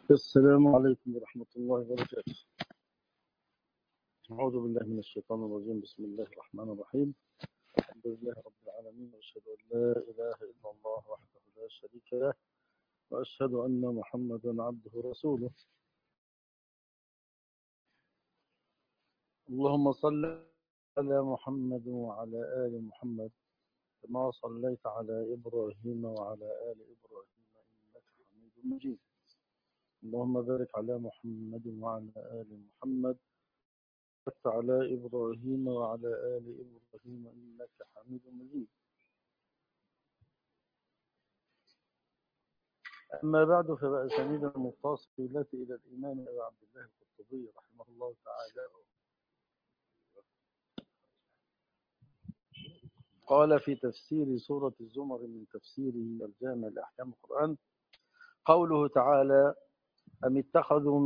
السلام عليكم ورحمة الله وبركاته. أعوذ بالله من الشيطان الرجيم. بسم الله الرحمن الرحيم. الحمد لله رب العالمين، وأشهد أن لا إله إلا الله وحده لا شريك له، وأشهد أن محمدا عبده ورسوله. اللهم صل على محمد وعلى آل محمد كما صليت على إبراهيم وعلى آل إبراهيم إنك حميد مجيد. اللهم بارك على محمد وعلى آل محمد على إبراهيم وعلى آل إبراهيم إنك حميد مجيد. أما بعد، فبأسانيد المتصلة إلى الإمام أبي عبد الله القرطبي رحمه الله تعالى قال في تفسير سورة الزمر من تفسيره الجامع لأحكام القرآن: قوله تعالى: أم اتخذوا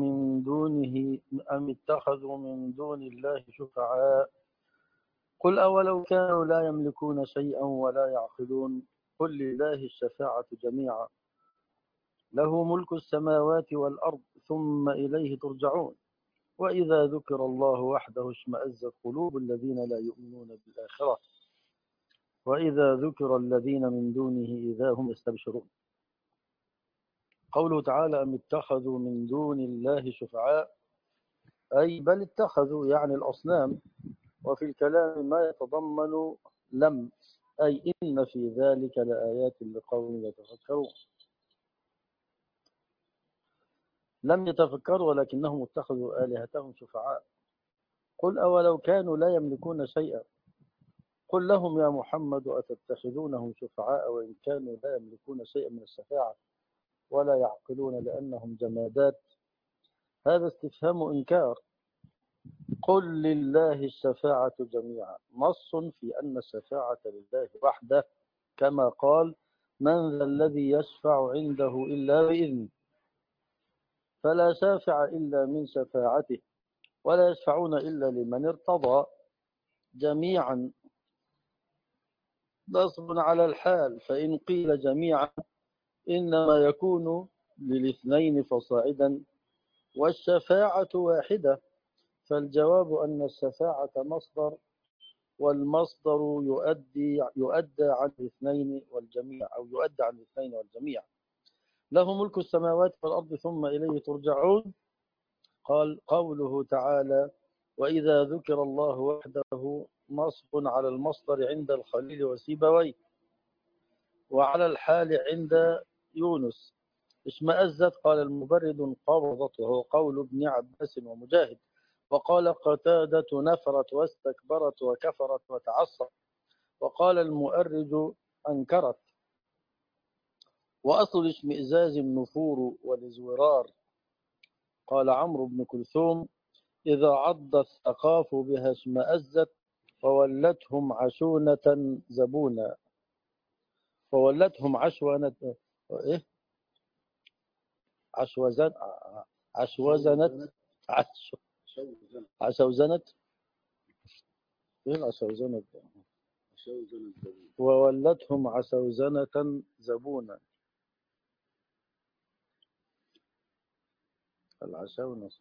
من دون الله شفعاء قل أولو كانوا لا يملكون شيئا ولا يعقلون قل لله الشفاعة جميعا له ملك السماوات والأرض ثم إليه ترجعون وإذا ذكر الله وحده اشمأزت قلوب الذين لا يؤمنون بالآخرة وإذا ذكر الذين من دونه إذا هم يستبشرون. قوله تعالى: أم اتخذوا من دون الله شفعاء، أي بل اتخذوا، يعني الأصنام. وفي الكلام ما يتضمن لم، أي إن في ذلك لآيات لقوم يتفكرون. لم يتفكروا ولكنهم اتخذوا آلهتهم شفعاء. قل أولو كانوا لا يملكون شيئا قل لهم يا محمد أتتخذونهم شفعاء وإن كانوا لا يملكون شيئا من الشفاعة ولا يعقلون لأنهم جمادات. هذا استفهام إنكار. قل لله الشفاعة جميعا، نص في أن الشفاعة لله وحده، كما قال: من ذا الذي يشفع عنده إلا بإذنه فلا شافع إلا من شفاعته ولا يشفعون إلا لمن ارتضى. جميعا نصب على الحال، فإن قيل جميعا إنما يكون للاثنين فصاعدا والشفاعة واحدة، فالجواب أن الشفاعة مصدر، والمصدر يؤدى عن الاثنين والجميع، أو يؤدى عن الاثنين والجميع. له ملك السماوات والأرض ثم إليه ترجعون. قال قوله تعالى: وإذا ذكر الله وحده، نصب على المصدر عند الخليل وسيبويه، وعلى الحال عند يونس. اشمأزت قال المبرد انقبضت، وهو قول ابن عباس ومجاهد. وقال قتادة نفرت واستكبرت وكفرت وتعصت. وقال المؤرج أنكرت. وأصل الاشمئزاز النفور والازورار. قال عمرو بن كلثوم: إذا عض الثقاف بها اشمأزت وولتهم عشونة زبونا. وولتهم عشونة إيه؟ عشوزنت عشوزنت وولتهم عشوزنة زبونا. العشونة.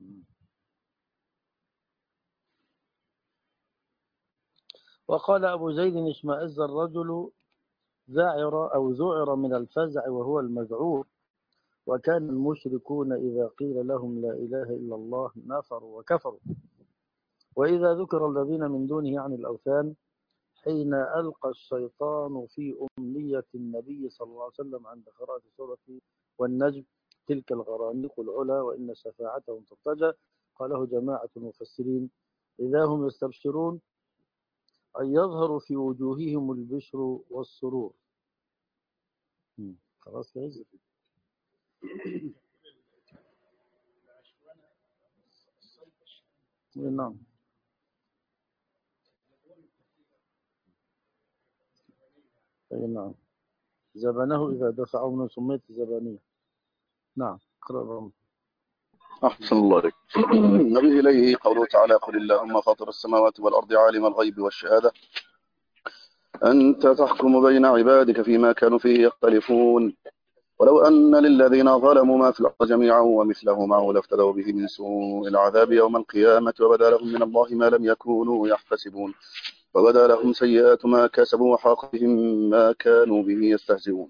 وقال أبو زيد: اشمأز الرجل ذعر من الفزع وهو المذعور. وكان المشركون إذا قيل لهم لا إله إلا الله نفروا وكفروا. وإذا ذكر الذين من دونه عن الأوثان، حين ألقى الشيطان في أمنية النبي صلى الله عليه وسلم عند قراءة سورة والنجم: تلك الغرانيق العلا وإن شفاعتهم ترتجى. قاله جماعة المفسرين: إذا هم يستبشرون، أن يظهر في وجوههم البشر والسرور. خلاص كده. نعم. نعم. زبنه إذا دفعه من سميت زبانية. نعم. قرأ. أحسن الله عليك. نبي إليه قوله تعالى: قل اللهم فاطر السماوات والأرض عالم الغيب والشهادة أنت تحكم بين عبادك فيما كانوا فيه يختلفون ولو أن للذين ظلموا ما في الأرض جميعا ومثله معه لافتدوا به من سوء العذاب يوم القيامة وبدا لهم من الله ما لم يكونوا يحتسبون وبدا لهم سيئات ما كسبوا وحاق بهم ما كانوا به يستهزئون.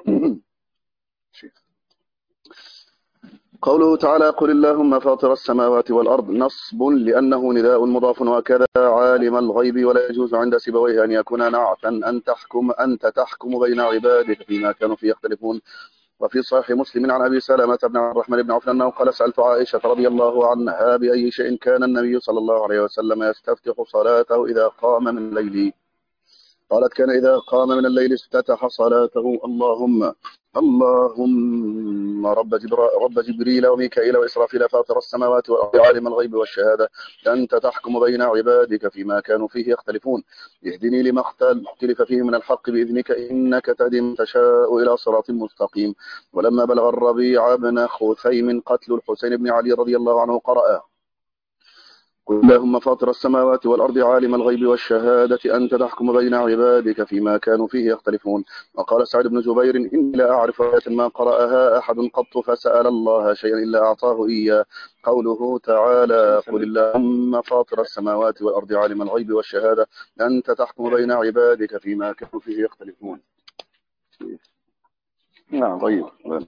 قوله تعالى قل اللهم فاطر السماوات والأرض نصب لأنه نداء مضاف وكذا عالم الغيب ولا يجوز عند سيبويه أن يكون نعتا أنت تحكم بين عبادك فيما كانوا فيه يختلفون. وفي صحيح مسلم عن أبي سلمة بن عبد الرحمن بن عوف أنه قال سألت عائشة رضي الله عنها بأي شيء كان النبي صلى الله عليه وسلم يستفتح صلاته إذا قام من الليل؟ قالت كان إذا قام من الليل افتتح صلاته اللهم رب جبريل وميكائيل وإسرافيل فاطر السماوات والأرض عالم الغيب والشهادة أنت تحكم بين عبادك فيما كانوا فيه يختلفون اهدني لما اختلف فيه من الحق بإذنك إنك تهدي من تشاء إلى صراط مستقيم. ولما بلغ الربيع بن خثيم قتل الحسين بن علي رضي الله عنه قرأ قل اللهم فاطر السماوات والأرض عالم الغيب والشهادة أنت تحكم بين عبادك فيما كانوا فيه يختلفون. وقال سعد بن جبير إني لا أعرف آية ما قرأها أحد قط فسأل الله شيئا إلا أعطاه إياه. قوله تعالى قل اللهم فاطر السماوات والأرض عالم الغيب والشهادة أنت تحكم بين عبادك فيما كانوا فيه يختلفون. نعم طيب.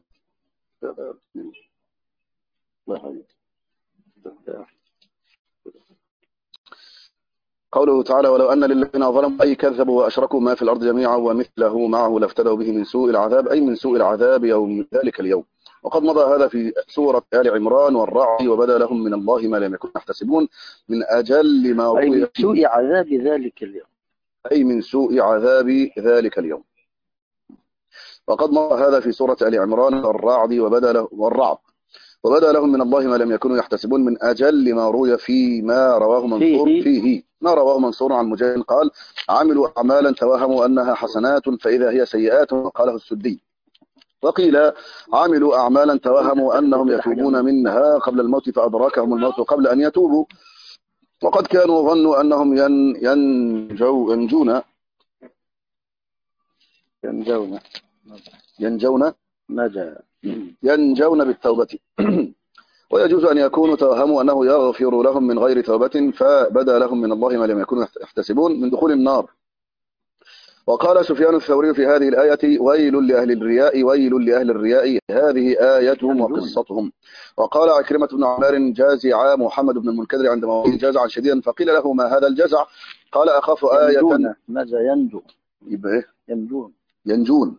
قوله تعالى ولو أن للذين ظلموا أي كذبوا وأشركوا ما في الأرض جميعا ومثله معه لافتدوا به من سوء العذاب أي من سوء العذاب يوم ذلك اليوم. وقد مضى هذا في سورة آل عمران والرعد وبدا لهم من الله ما لم يكونوا يحتسبون من أجل ما أي من سوء عذاب ذلك اليوم أي من سوء عذاب ذلك اليوم. وقد مضى هذا في سورة آل عمران والرعد وبدا لهم من الله ما لم يكونوا يحتسبون من أجل ما روي فيما رواه منصور فيه ما رواه منصور عن مجاهد قال عملوا أعمالا توهموا أنها حسنات فإذا هي سيئات قاله السدي. وقيل عملوا أعمالا توهموا أنهم يتوبون منها قبل الموت فأدركهم الموت قبل أن يتوبوا وقد كانوا ظنوا أنهم ينجون بالتوبة ويجوز أن يكونوا توهموا أنه يغفر لهم من غير توبة فبدا لهم من الله ما لم يكونوا يحتسبون من دخول النار. وقال سفيان الثوري في هذه الآية ويل لأهل الرياء هذه آيتهم وقصتهم. وقال عكرمة بن عمار جازع محمد بن المنكدر عند موته جازعا شديدا فقيل له ما هذا الجزع قال أخاف آية ماذا ينجو يبقى ينجون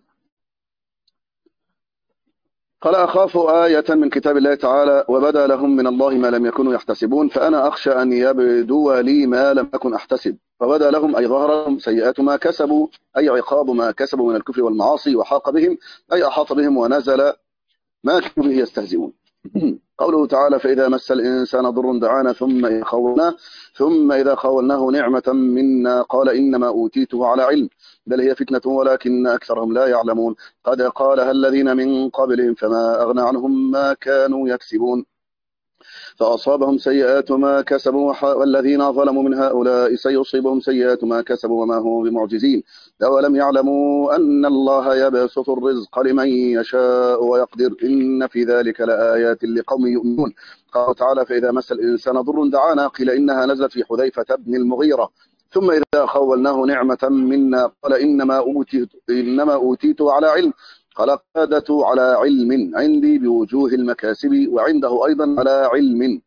قال أخاف آية من كتاب الله تعالى وبدا لهم من الله ما لم يكونوا يحتسبون فأنا أخشى أن يبدو لي ما لم أكن أحتسب فبدا لهم أي ظهر لهم سيئات ما كسبوا أي عقاب ما كسبوا من الكفر والمعاصي وحاق بهم أي أحاط بهم ونزل ما كانوا به يستهزئون. قوله تعالى فإذا مس الإنسان ضر دعانا ثم إذا خولناه نعمة منا قال إنما أوتيته على علم بل هي فتنة ولكن أكثرهم لا يعلمون قد قالها الذين من قبلهم فما أغنى عنهم ما كانوا يكسبون فأصابهم سيئات ما كسبوا والذين ظلموا من هؤلاء سيصيبهم سيئات ما كسبوا وما هم بمعجزين أولم يعلموا أن الله يبسط الرزق لمن يشاء ويقدر إن في ذلك لآيات لقوم يؤمنون. قال تعالى فإذا مس الإنسان ضر دعانا قيل إنها نزلت في حذيفة بن المغيرة ثم إذا خولناه نعمة منا قال إنما أوتيته على علم قال قادته على علم عندي بوجوه المكاسب وعنده أيضا على علم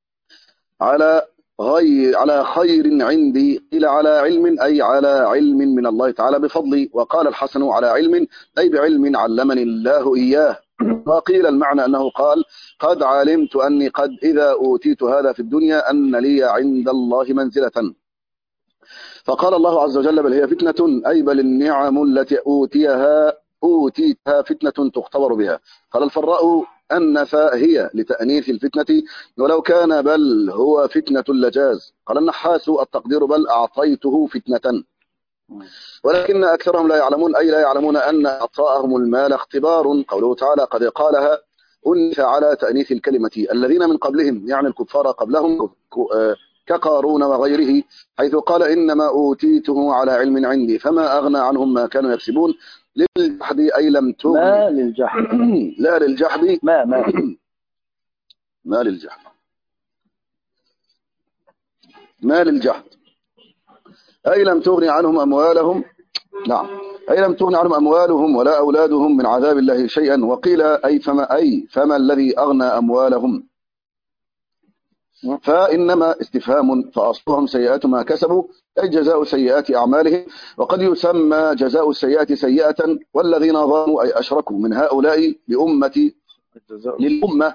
على خير عندي إلى على علم أي على علم من الله تعالى بفضلي. وقال الحسن على علم أي بعلم علمني الله إياه. وقيل المعنى أنه قال قد علمت أني قد إذا أوتيت هذا في الدنيا أن لي عند الله منزلة. فقال الله عز وجل بل هي فتنة أي بل النعم التي أوتيتها فتنة تختبر بها. قال الفراء أنث هي لتأنيث الفتنة ولو كان بل هو فتنة لجاز. قال النحاس التقدير بل أعطيته فتنة ولكن أكثرهم لا يعلمون أي لا يعلمون أن أعطاءهم المال اختبار. قوله تعالى قد قالها أنث على تأنيث الكلمة الذين من قبلهم يعني الكفار قبلهم كقارون وغيره حيث قال إنما أوتيته على علم عندي فما أغنى عنهم ما كانوا يكسبون للجحد أي لم تغن. ما للجحد لا للجحد. ما ما للجحد. ما للجحد أي لم تغني عنهم أموالهم. نعم، أي لم تغني عنهم أموالهم ولا أولادهم من عذاب الله شيئا. وقيل فما الذي أغنى أموالهم، فإنما استفهام، فأصلهم سيئات ما كسبوا أي جزاء سيئات أعمالهم. وقد يسمى جزاء السيئات سيئة والذين ظلموا أي أشركوا من هؤلاء للأمة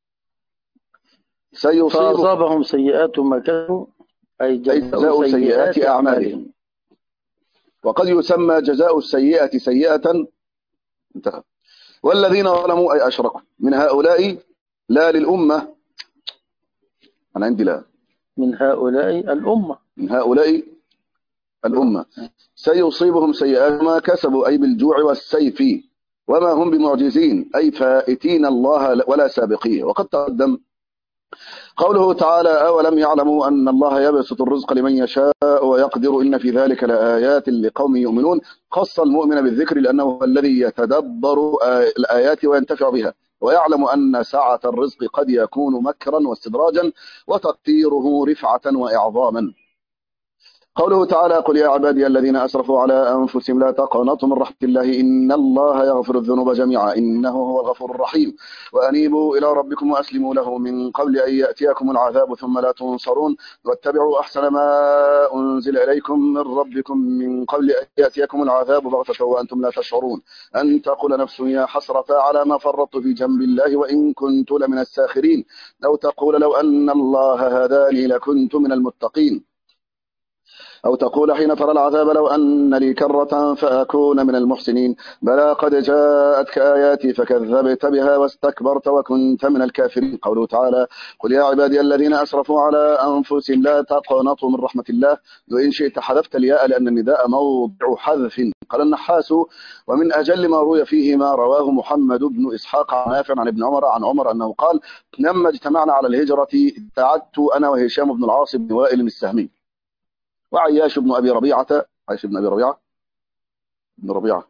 فأصابهم سيئات ما كسبوا أي جزاء سيئات أعمالهم. وقد يسمى جزاء السيئة سيئة انتهى. والذين ظلموا أي أشركوا من هؤلاء لا للأمة. أنا عندي لا من هؤلاء الأمة. من هؤلاء الأمة سيصيبهم سيئات ما كسبوا أي بالجوع والسيف وما هم بمعجزين أي فائتين الله ولا سابقيه. وقد تقدم قوله تعالى أولم يعلموا أن الله يبسط الرزق لمن يشاء ويقدر إن في ذلك لآيات لقوم يؤمنون. خص المؤمن بالذكر لأنه هو الذي يتدبر الآيات وينتفع بها ويعلم أن سعة الرزق قد يكون مكرا واستدراجا وتقديره رفعة وإعظاما. قوله تعالى قل يا عبادي الذين أسرفوا على أنفسهم لا تقنطوا من رحمة الله إن الله يغفر الذنوب جميعا إنه هو الغفور الرحيم وأنيبوا إلى ربكم وأسلموا له من قبل أن يأتيكم العذاب ثم لا تنصرون واتبعوا أحسن ما أنزل إليكم من ربكم من قبل أن يأتيكم العذاب بغتة وأنتم لا تشعرون أن تقول نفس يا حسرة على ما فرطت في جنب الله وإن كنت لمن الساخرين أو تقول لو أن الله هداني لكنت من المتقين أو تقول حين ترى العذاب لو أن لي كرة فأكون من المحسنين بلى قد جاءتك آياتي فكذبت بها واستكبرت وكنت من الكافرين. قوله تعالى قل يا عبادي الذين أسرفوا على أنفسهم لا تقنطوا من رحمة الله وإن شئت حذفت الياء لأن النداء موضع حذف. قال النحاس ومن أجل ما روي فيه ما رواه محمد بن إسحاق عن نافع عن ابن عمر عن عمر أنه قال لما اجتمعنا على الهجرة ابتعدت أنا وهشام بن العاص بن وائل السهمي وعياش بن أبي ربيعة عياش بن أبي ربيعة بن ربيعة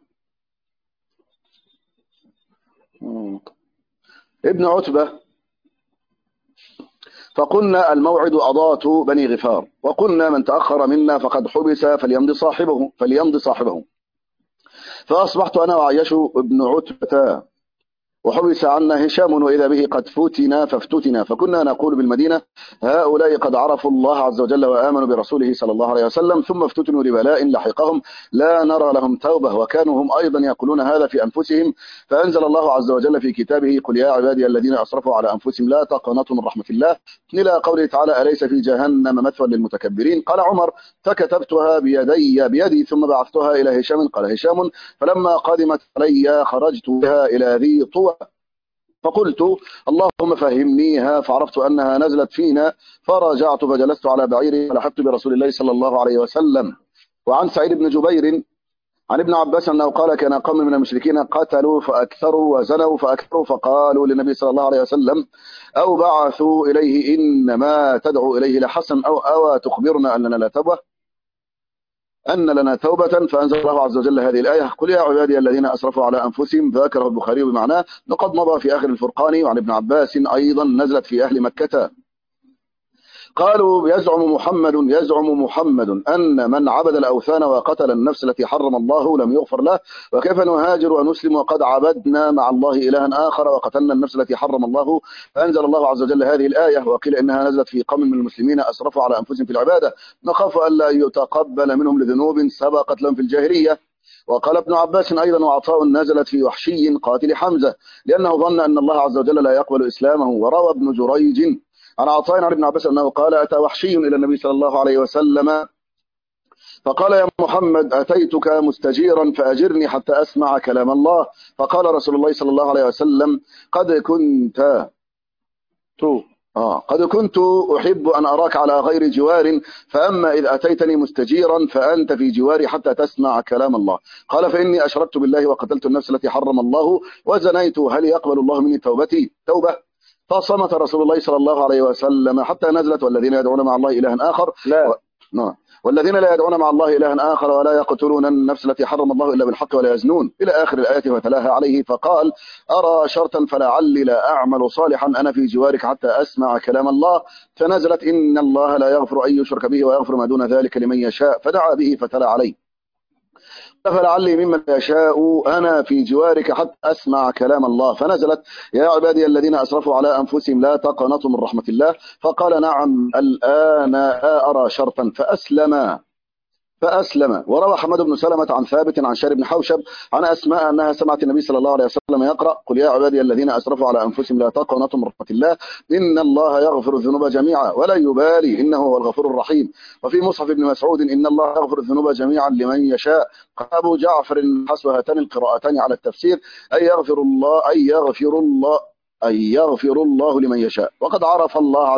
ابن عتبة فقلنا الموعد أضاة بني غفار وقلنا من تأخر منا فقد حبس فليمضي صاحبه فأصبحت أنا وعياش بن عتبة وحبس عنا هشام وإذا به قد فافتتنا فكنا نقول بالمدينة هؤلاء قد عرفوا الله عز وجل وآمنوا برسوله صلى الله عليه وسلم ثم افتتنوا لبلاء لحقهم لا نرى لهم توبة وكانوا هم أيضا يقولون هذا في أنفسهم فأنزل الله عز وجل في كتابه قل يا عبادي الذين أسرفوا على أنفسهم لا تقنطوا من رحمة الله إلى قوله تعالى أليس في جهنم مثوى للمتكبرين. قال عمر فكتبتها بيدي ثم بعثتها إلى هشام. قال هشام فلما قدمت علي خرجت بها إلى ذي طوى فقلت اللهم فهمنيها فعرفت أنها نزلت فينا فرجعت فجلست على بعيري فلحقت برسول الله صلى الله عليه وسلم. وعن سعيد بن جبير عن ابن عباس أنه قال كان قوم من المشركين قتلوا فأكثروا وزنوا فأكثروا فقالوا للنبي صلى الله عليه وسلم أو بعثوا إليه إنما تدعو إليه لحسن أو تخبرنا أن لنا توبة فأنزل الله عز وجل هذه الآية قل يا عبادي الذين أسرفوا على أنفسهم ذكره البخاري بمعناه وقد مضى في آخر الفرقان. وعن ابن عباس أيضا نزلت في أهل مكة قالوا يزعم محمد أن من عبد الأوثان وقتل النفس التي حرم الله لم يغفر له وكيف نهاجر ونسلم وقد عبدنا مع الله إلها آخر وقتلنا النفس التي حرم الله. فأنزل الله عز وجل هذه الآية وقيل إنها نزلت في قوم من المسلمين أسرفوا على أنفسهم في العبادة نخاف ألا يتقبل منهم لذنوب سبقت لهم في الجاهلية. وقال ابن عباس أيضا وعطاء نزلت في وحشي قاتل حمزة لأنه ظن أن الله عز وجل لا يقبل إسلامه. وروى ابن جريج عن عطاء عن ابن عباس أنه قال أتى وحشي إلى النبي صلى الله عليه وسلم فقال يا محمد أتيتك مستجيرا فأجرني حتى أسمع كلام الله. فقال رسول الله صلى الله عليه وسلم قد كنت أحب أن أراك على غير جوار فأما إذ أتيتني مستجيرا فأنت في جواري حتى تسمع كلام الله. قال فإني أشركت بالله وقتلت النفس التي حرم الله وزنيت هل يقبل الله مني توبة فصمت رسول الله صلى الله عليه وسلم حتى نزلت والذين يدعون مع الله إلها آخر. لا نعم. والذين لا يدعون مع الله إلها آخر ولا يقتلون النفس التي حرم الله إلا بالحق ولا يزنون إلى آخر الآية وتلاها عليه فقال أرى شرطا فلعلي لا أعمل صالحا أنا في جوارك حتى أسمع كلام الله فنزلت إن الله لا يغفر أن يشرك به ويغفر ما دون ذلك لمن يشاء فدعا به فتلا عليه فلعلي ممن يشاء أنا في جوارك حتى أسمع كلام الله فنزلت يا عبادي الذين أسرفوا على أنفسهم لا تقنطوا من رحمة الله فقال نعم الآن أرى شرطا فأسلم. وروى حماد بن سلمة عن ثابت عن شار بن حوشب عن أسماء أنها سمعت النبي صلى الله عليه وسلم يقرأ قل يا عبادي الذين أسرفوا على أنفسهم لا تقنطوا من رحمة الله إن الله يغفر الذنوب جميعا ولا يبالي إنه هو الغفور الرحيم. وفي مصحف ابن مسعود إن الله يغفر الذنوب جميعا لمن يشاء. قال أبو جعفر حسب هاتان القراءتان على التفسير أي يغفر الله لمن يشاء وقد عرف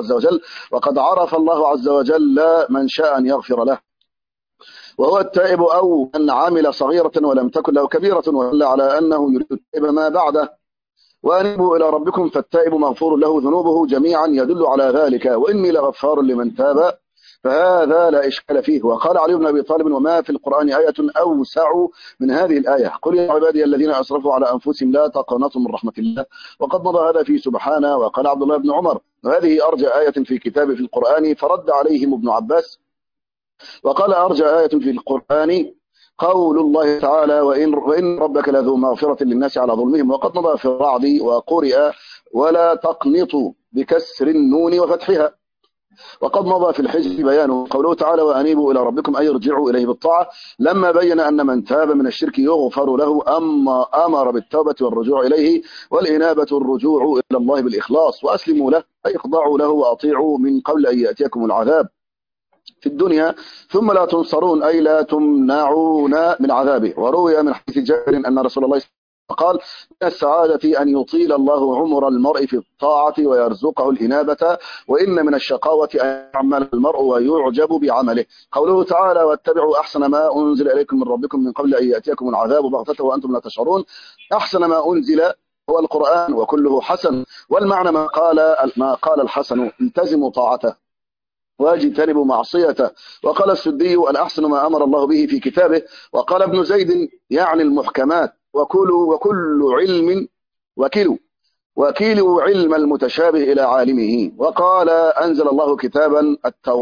الله عز وجل من شاء أن يغفر له وهو التائب أو من عمل صغيرة ولم تكن له كبيرة ولا على أنه يريد التائب ما بعده وأنيبوا إلى ربكم فالتائب مغفور له ذنوبه جميعا يدل على ذلك وإني لغفار لمن تاب فهذا لا إشكال فيه. وقال علي بن أبي طالب وما في القرآن آية أوسع من هذه الآية قل يا عبادي الذين أسرفوا على أنفسهم لا تقنطوا من رحمة الله وقد مضى هذا في سبحانه. وقال عبد الله بن عمر وهذه أرجى آية في كتاب في القرآن فرد عليهم ابن عباس وقال أرجى آية في القرآن قول الله تعالى وإن ربك لذو مغفرة للناس على ظلمهم وقد مضى في الرعد وقرئ ولا تقنطوا بكسر النون وفتحها. وقد مضى في الحجر بيانه قوله تعالى وأنيبوا إلى ربكم أي ارجعوا إليه بالطاعة لما بين أن من تاب من الشرك يغفر له أما أمر بالتوبة والرجوع إليه والإنابة الرجوع إلى الله بالإخلاص وأسلموا له أي اخضعوا له وأطيعوا من قبل أن يأتيكم العذاب في الدنيا ثم لا تنصرون أي لا تمنعون من عذابه. وروي من حديث جابر أن رسول الله قال من السعادة أن يطيل الله عمر المرء في الطاعة ويرزقه الإنابة وإن من الشقاوة أن يعمل المرء ويعجب بعمله. قوله تعالى واتبعوا أحسن ما أنزل إليكم من ربكم من قبل أن يأتيكم العذاب بغتة وأنتم لا تشعرون. أحسن ما أنزل هو القرآن وكله حسن والمعنى ما قال الحسن التزموا طاعته واجتنبوا معصيته. وقال السدي الأحسن ما أمر الله به في كتابه. وقال ابن زيد يعني المحكمات وكيلوا علم المتشابه إلى عالمه. وقال أنزل الله كتابا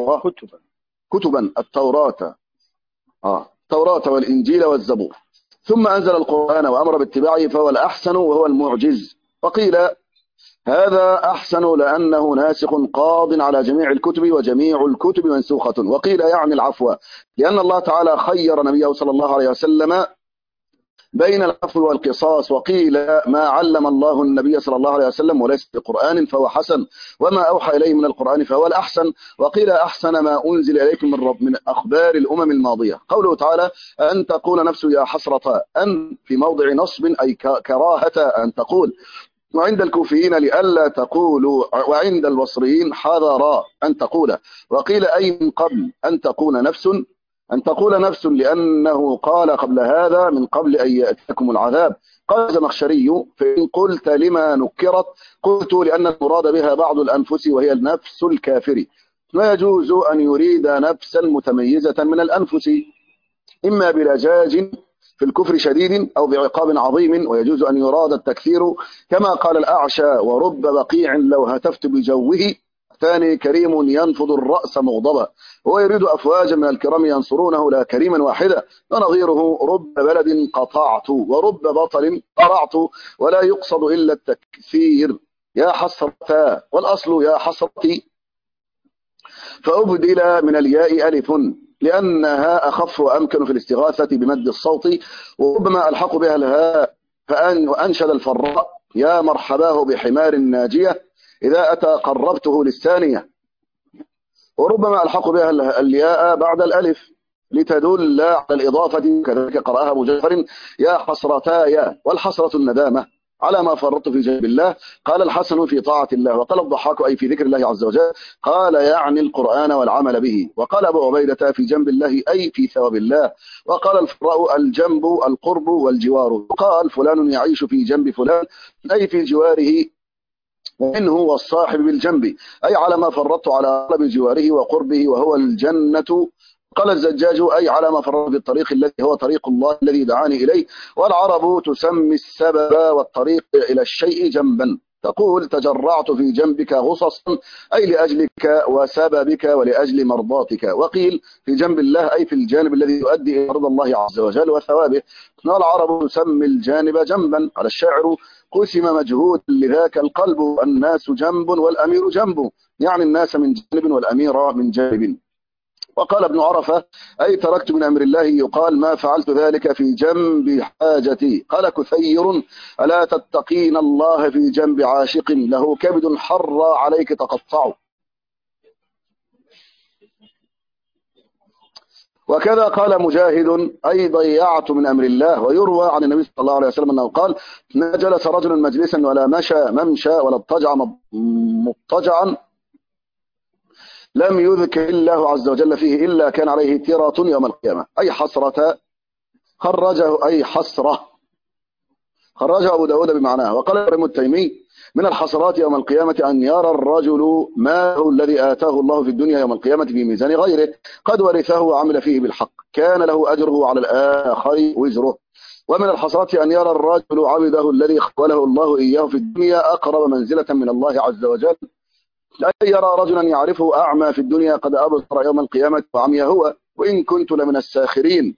التوراة والإنجيل والزبور ثم أنزل القرآن وأمر باتباعه فهو الأحسن وهو المعجز. وقيل هذا أحسن لأنه ناسخ قاض على جميع الكتب وجميع الكتب منسوخة. وقيل يعني العفو لأن الله تعالى خير نبيه صلى الله عليه وسلم بين العفو والقصاص. وقيل ما علم الله النبي صلى الله عليه وسلم وليس بقرآن فهو حسن وما أوحى إليه من القرآن فهو الأحسن. وقيل أحسن ما أنزل إليكم من رب من أخبار الأمم الماضية. قوله تعالى أن تقول نفس يا حسرة أن في موضع نصب أي كراهة أن تقول وعند الكوفيين لئلا تقولوا وعند البصريين حذر أن تقول. وقيل أي من قبل أن تقول نفس لأنه قال قبل هذا من قبل أن يأتيكم العذاب. قال الزمخشري فإن قلت لما نكرت قلت لأن المراد بها بعض الأنفس وهي النفس الكافر ما يجوز أن يريد نفسا متميزة من الأنفس إما بلجاج في الكفر شديد أو بعقاب عظيم ويجوز أن يراد التكثير كما قال الأعشى ورب بقيع لو هتفت بجوه ثاني كريم ينفض الرأس مغضبا هو يريد أفواجا من الكرام ينصرونه لا كريما واحدا. ونظيره رب بلد قطعت ورب بطل قرعت ولا يقصد إلا التكثير يا حسرتا والأصل يا حسرتي فأبدل من الياء ألف لأنها أخف وأمكن في الاستغاثة بمد الصوت وربما ألحق بها الهاء وأنشد الفراء يا مرحباه بحمار ناجية إذا أتى قربته للثانية وربما ألحق بها الياء بعد الألف لتدل على الإضافة كذلك قرأها أبو جعفر يا حسرتايا والحسرة الندامة على ما فرطت في جنب الله. قال الحسن في طاعة الله وقال الضحاك أي في ذكر الله عز وجل قال يعني القرآن والعمل به. وقال أبو عبيدة في جنب الله أي في ثواب الله. وقال الفراء الجنب القرب والجوار. وقال فلان يعيش في جنب فلان أي في جواره ومنه والصاحب بالجنب، أي على ما فرطت على طلب جواره وقربه وهو الجنة. قال الزجاج أي على ما فرط بالطريق الذي هو طريق الله الذي دعاني إليه. والعرب تسمي السبب والطريق إلى الشيء جنبا، تقول تجرعت في جنبك غصصا، أي لأجلك وسببك ولأجل مرضاتك. وقيل في جنب الله أي في الجانب الذي يؤدي إلى رضا الله عز وجل وثوابه. والعرب تسمي الجانب جنبا. على الشاعر قسم مجهود لذاك القلب، الناس جنب والأمير جنب، يعني الناس من جانب والأمير من جانب. وقال ابن عرفة أي تركت من أمر الله، يقال ما فعلت ذلك في جنب حاجتي. قال كثير ألا تتقين الله في جنب عاشق له كبد حر عليك تقطع. وكذا قال مجاهد أي ضيعت من أمر الله. ويروى عن النبي صلى الله عليه وسلم أنه قال ما جلس رجل مجلسا ولا مشى ممشى ولا اضطجع مضطجعا لم يذكر الله عز وجل فيه إلا كان عليه تيرة يوم القيامة، أي حسرة. خرجه أي حسرة، خرجه أبو داود بمعناه. وقال ابن التيمي من الحسرات يوم القيامة أن يرى الرجل ماله الذي آتاه الله في الدنيا يوم القيامة في ميزان غيره قد ورثه وعمل فيه بالحق، كان له أجره على الآخر وزره. ومن الحسرات أن يرى الرجل عبده الذي خوله الله إياه في الدنيا أقرب منزلة من الله عز وجل، لا يرى رجلا يعرفه أعمى في الدنيا قد أبصر يوم القيامة وعمي هو، وإن كنت لمن الساخرين،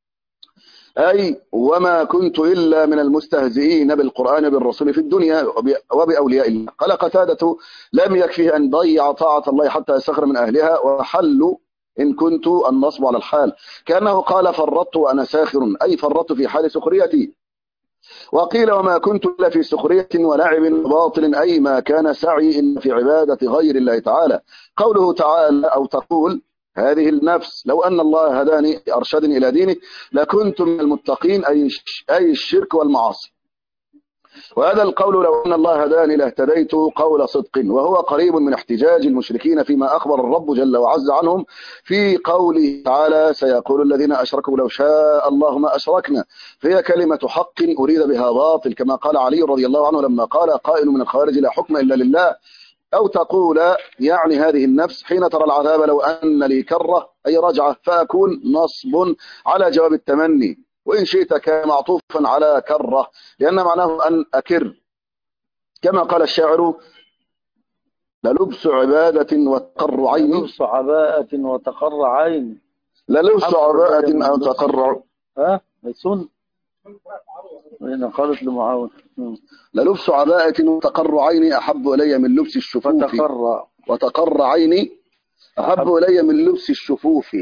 أي وما كنت إلا من المستهزئين بالقرآن بالرسول في الدنيا وبأولياء الله. قال قتادة لم يكفيه أن ضيع طاعة الله حتى يسخر من أهلها، وحل إن كنت النصب على الحال، كأنه قال فرطت وأنا ساخر، أي فرطت في حال سخريتي. وقيل وما كنت إلا في سخرية ولعب باطل، أي ما كان سعي إلا في عبادة غير الله تعالى. قوله تعالى أو تقول هذه النفس لو أن الله هداني أرشدني إلى دينه لكنت من المتقين، أي الشرك والمعاصي. وهذا القول لو أن الله هداني لاهتديت قول صدق، وهو قريب من احتجاج المشركين فيما أخبر الرب جل وعز عنهم في قوله تعالى سيقول الذين أشركوا لو شاء الله ما أشركنا، فهي كلمة حق أريد بها باطل، كما قال علي رضي الله عنه لما قال قائل من الخوارج لا حكم إلا لله. أو تقول يعني هذه النفس حين ترى العذاب لو أن لي كرة أي رجعة، فأكون نصب على جواب التمني، وإن شئت كان معطوفا على كرة لأن معناه أن أكر، كما قال الشاعر للبس عبادة وتقر عيني، لبس عباءة وتقر عين، للبس عباءة أو تقر ميسون هنا قالت لمعاون للبس عباءة وتقر عيني أحب إلي من لبس الشفوف، وتقر عيني أحب إلي من لبس الشفوف.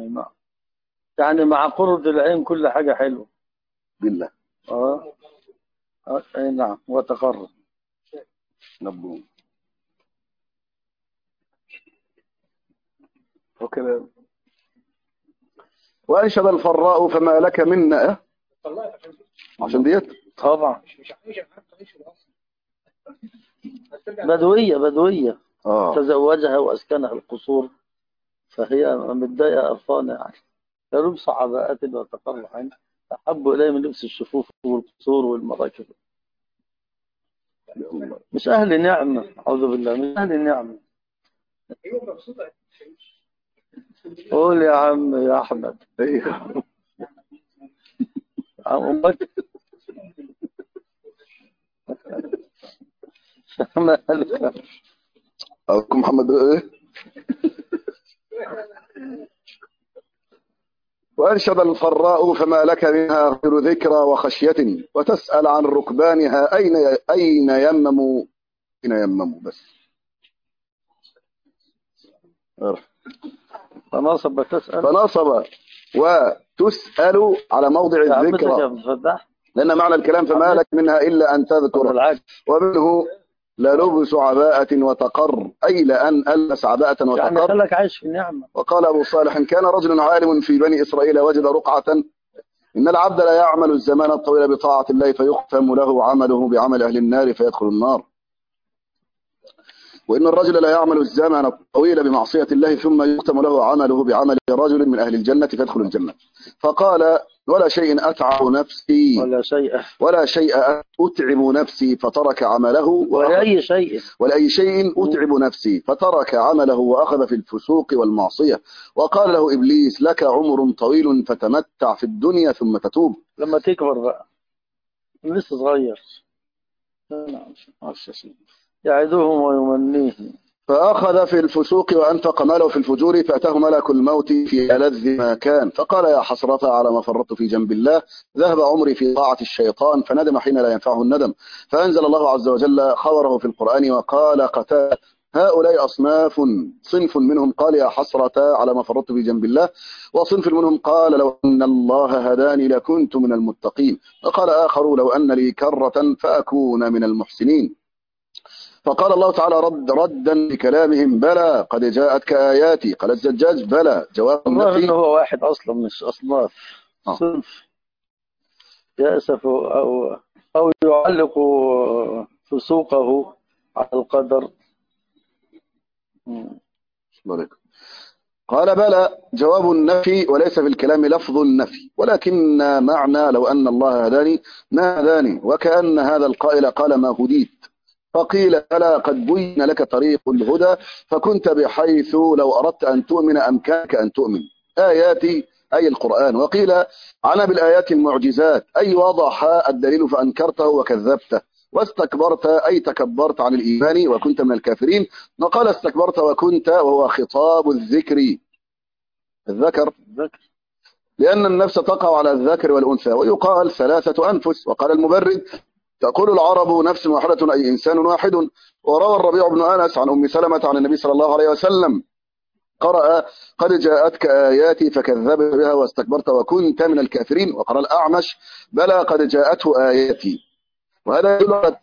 يعني مع قرة العين كل حاجة حلوة بالله. نعم وتقر نبون وكذا. وأنشد الفراء فما لك منا عشان ديت طبعا بدوية تزوجها وأسكنها القصور، فهي متضايقة قرفانة يعني. لبس عباءة وتقر عين أحب إلي من لبس الشفوف والقصور والمراكب. مش أهل نعمة، أعوذ بالله، مش أهل نعمة. قول يا عم يا أحمد. أمك أبوكم محمد إيه؟ وأنشد الفراء فما لك منها غير ذكرى وخشية، وتسأل عن ركبانها أين يمموا بس فنصب تسأل فنصب وتسأل على موضع الذكرى، لأن معنى الكلام فما لك منها إلا أن تذكر. ومنه للبس عباءة وتقر، أي لأن ألبس عباءة وتقر يعني خلك عايش في النعمة. وقال أبو صالح كان رجل عالم في بني إسرائيل وجد رقعة إن العبد لا يعمل الزمان الطويل بطاعة الله فيختم له عمله بعمل أهل النار فيدخل النار. وإن الرجل لا يعمل الزمن الطويل بمعصية الله ثم يختم له عمله بعمل رجل من أهل الجنة فيدخل الجنة. فقال ولا شيء أتعب نفسي ولا شيء أتعب نفسي فترك عمله ولأي شيء أتعب نفسي فترك عمله وأخذ في الفسوق والمعصية. وقال له إبليس لك عمر طويل فتمتع في الدنيا ثم تتوب. لما تكبر بقى لسه صغير يعدهم ويمنيهم. فأخذ في الفسوق وأنفق ماله في الفجور فأتاه ملك الموت في ألذ ما كان فقال يا حسرة على ما فرطت في جنب الله ذهب عمري في طاعة الشيطان فندم حين لا ينفعه الندم. فأنزل الله عز وجل خبره في القرآن وقال قتال هؤلاء أصناف صنف منهم قال يا حسرة على ما فرطت في جنب الله وصنف منهم قال لو أن الله هداني لكنت من المتقين وقال آخر لو أن لي كرة فأكون من المحسنين. فقال الله تعالى ردا لكلامهم بلى قد جاءتك آياتي. قال الزجاج بلى جواب الله إنه هو واحد أصلا مش أصناف صنف يأسف أو يعلق فسوقه على القدر. قال بلى جواب النفي وليس في الكلام لفظ النفي ولكن معنى لو أن الله هداني ما هداني وكأن هذا القائل قال ما هديت فقيل ألا قد بين لك طريق الهدى فكنت بحيث لو أردت أن تؤمن أمكانك أن تؤمن آياتي أي القرآن. وقيل عنا بالآيات المعجزات أي وضح الدليل فأنكرته وكذبته واستكبرت أي تكبرت عن الإيمان وكنت من الكافرين. وقال استكبرت وكنت وهو خطاب الذكر لأن النفس تقع على الذكر والأنثى ويقال ثلاثة أنفس. وقال المبرد تقول العرب نفس واحدة أي إنسان واحد. وروى الربيع بن أنس عن أم سلمة عن النبي صلى الله عليه وسلم قرأ قد جاءتك آياتي فكذبت بها واستكبرت وكنت من الكافرين. وقرأ الأعمش بلى قد جاءته آياتي. وهذا يدل على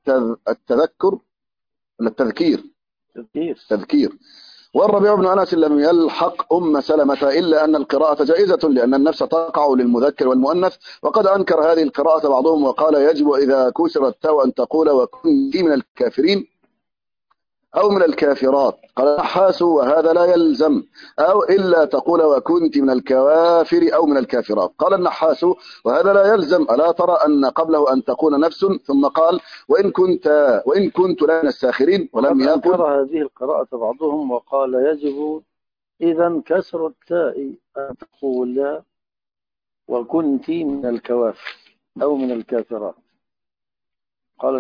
التذكير. والربيع بن أنس لم يلحق أم سلمة إلا أن القراءة جائزة لأن النفس تقع للمذكر والمؤنث وقد أنكر هذه القراءة بعضهم وقال يجب إذا كسرت التاء أن تقول وكنت من الكافرين أو من الكافرات. قال النحاس وهذا لا يلزم أو إلا تقول وكنت من الكوافر أو من الكافرات. قال النحاس وهذا لا يلزم ألا ترى أن قبله أن تكون نفس ثم قال وإن كنت لمن الساخرين ولم يقل. أنكر هذه القراءة بعضهم وقال يجب إذا كسر التاء أن تقول وكنت من الكوافر أو من الكافرات. قال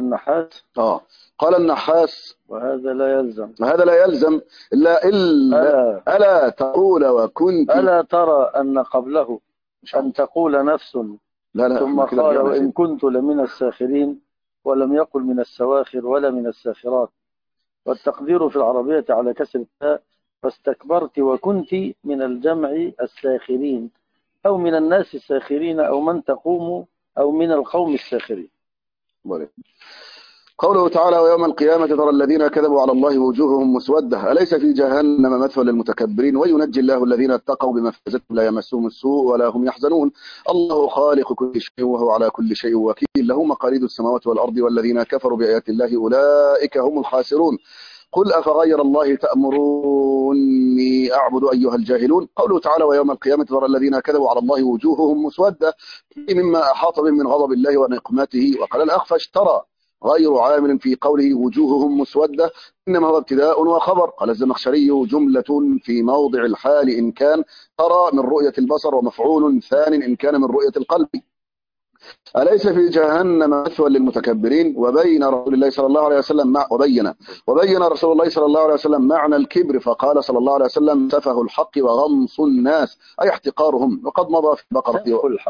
النحاس وهذا لا يلزم إلا تقول وكنت ألا ترى أن قبله أن تقول نفس ثم قال وإن كنت لمن الساخرين ولم يقل من السواخر ولا من الساخرات. والتقدير في العربية على كسر التاء فاستكبرت وكنت من الجمع الساخرين أو من الناس الساخرين أو من تقوم أو من القوم الساخرين. قوله تعالى ويوم القيامة ترى الذين كذبوا على الله وجوههم مسودة أليس في جهنم مثوى للمتكبرين وينجي الله الذين اتقوا بمفازتهم لا يمسهم السوء ولا هم يحزنون. الله خالق كل شيء وهو على كل شيء وكيل له مقاليد السماوات والأرض والذين كفروا بآيات الله أولئك هم الخاسرون. قل أفغير الله تأمروني أعبد أيها الجاهلون. قوله تعالى ويوم القيامة ترى الذين كذبوا على الله وجوههم مسودة مما أحاط بهم من غضب الله ونقمته. وقال الأخفش ترى غير عامل في قوله وجوههم مسودة إنما هو ابتداء وخبر. قال الزمخشري جملة في موضع الحال إن كان ترى من رؤية البصر ومفعول ثان إن كان من رؤية القلب. أليس في جهنم مثوى للمتكبرين. وبين رسول الله صلى الله عليه وسلم وبين رسول الله صلى الله عليه وسلم معنى الكبر فقال صلى الله عليه وسلم سفه الحق وغمص الناس أي احتقارهم. وقد مضى في البقرة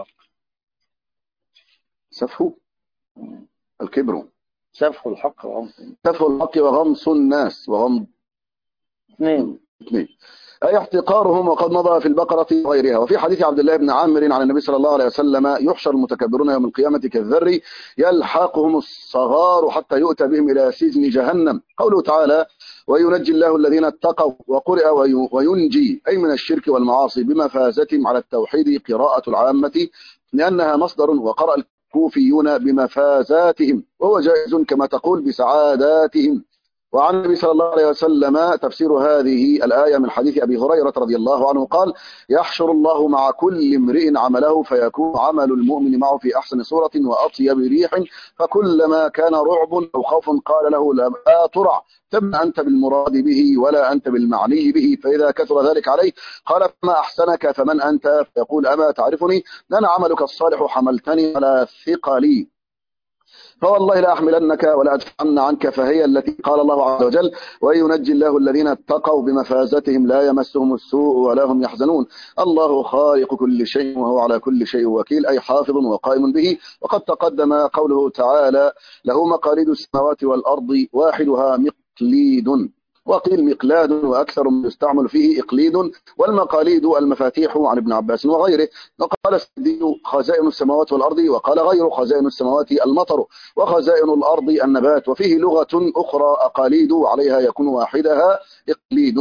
سفه الكبر سفه الحق وغمص الناس اثنين أي احتقارهم. وقد مضى في البقرة وغيرها. وفي حديث عبد الله بن عامر عن النبي صلى الله عليه وسلم يحشر المتكبرون يوم القيامة كالذر يلحقهم الصغار حتى يؤتى بهم إلى سجن جهنم. قوله تعالى وينجي الله الذين اتقوا وقرئ وينجي أي من الشرك والمعاصي بمفازتهم على التوحيد قراءة العامة لأنها مصدر. وقرأ الكوفيون بمفازاتهم وهو جائز كما تقول بسعاداتهم وعن النبي صلى الله عليه وسلم تفسير هذه الآية من حديث أبي هريرة رضي الله عنه قال: يحشر الله مع كل امرئ عمله فيكون عمل المؤمن معه في أحسن صورة وأطيب ريح، فكلما كان رعب أو خوف قال له: لا ترع، تبنى أنت بالمراد به ولا أنت بالمعني به، فإذا كثر ذلك عليه قال: فما أحسنك، فمن أنت؟ فيقول: أما تعرفني؟ أنا عملك الصالح حملتني على ثقلي، فوالله لا أحملنك ولا أدفعن عنك، فهي التي قال الله عز وجل: وينجي الله الذين اتقوا بمفازتهم لا يمسهم السوء ولا هم يحزنون. الله خالق كل شيء وهو على كل شيء وكيل، أي حافظ وقائم به. وقد تقدم قوله تعالى: له مقاليد السماوات والأرض واحدها مقليد، وقيل مقلاد، وأكثر من يستعمل فيه إقليد، والمقاليد المفاتيح، عن ابن عباس وغيره. وقال السدي: خزائن السماوات والأرض، وقال غير خزائن السماوات المطر، وخزائن الأرض النبات. وفيه لغة أخرى أقاليد، وعليها يكون واحدها إقليد.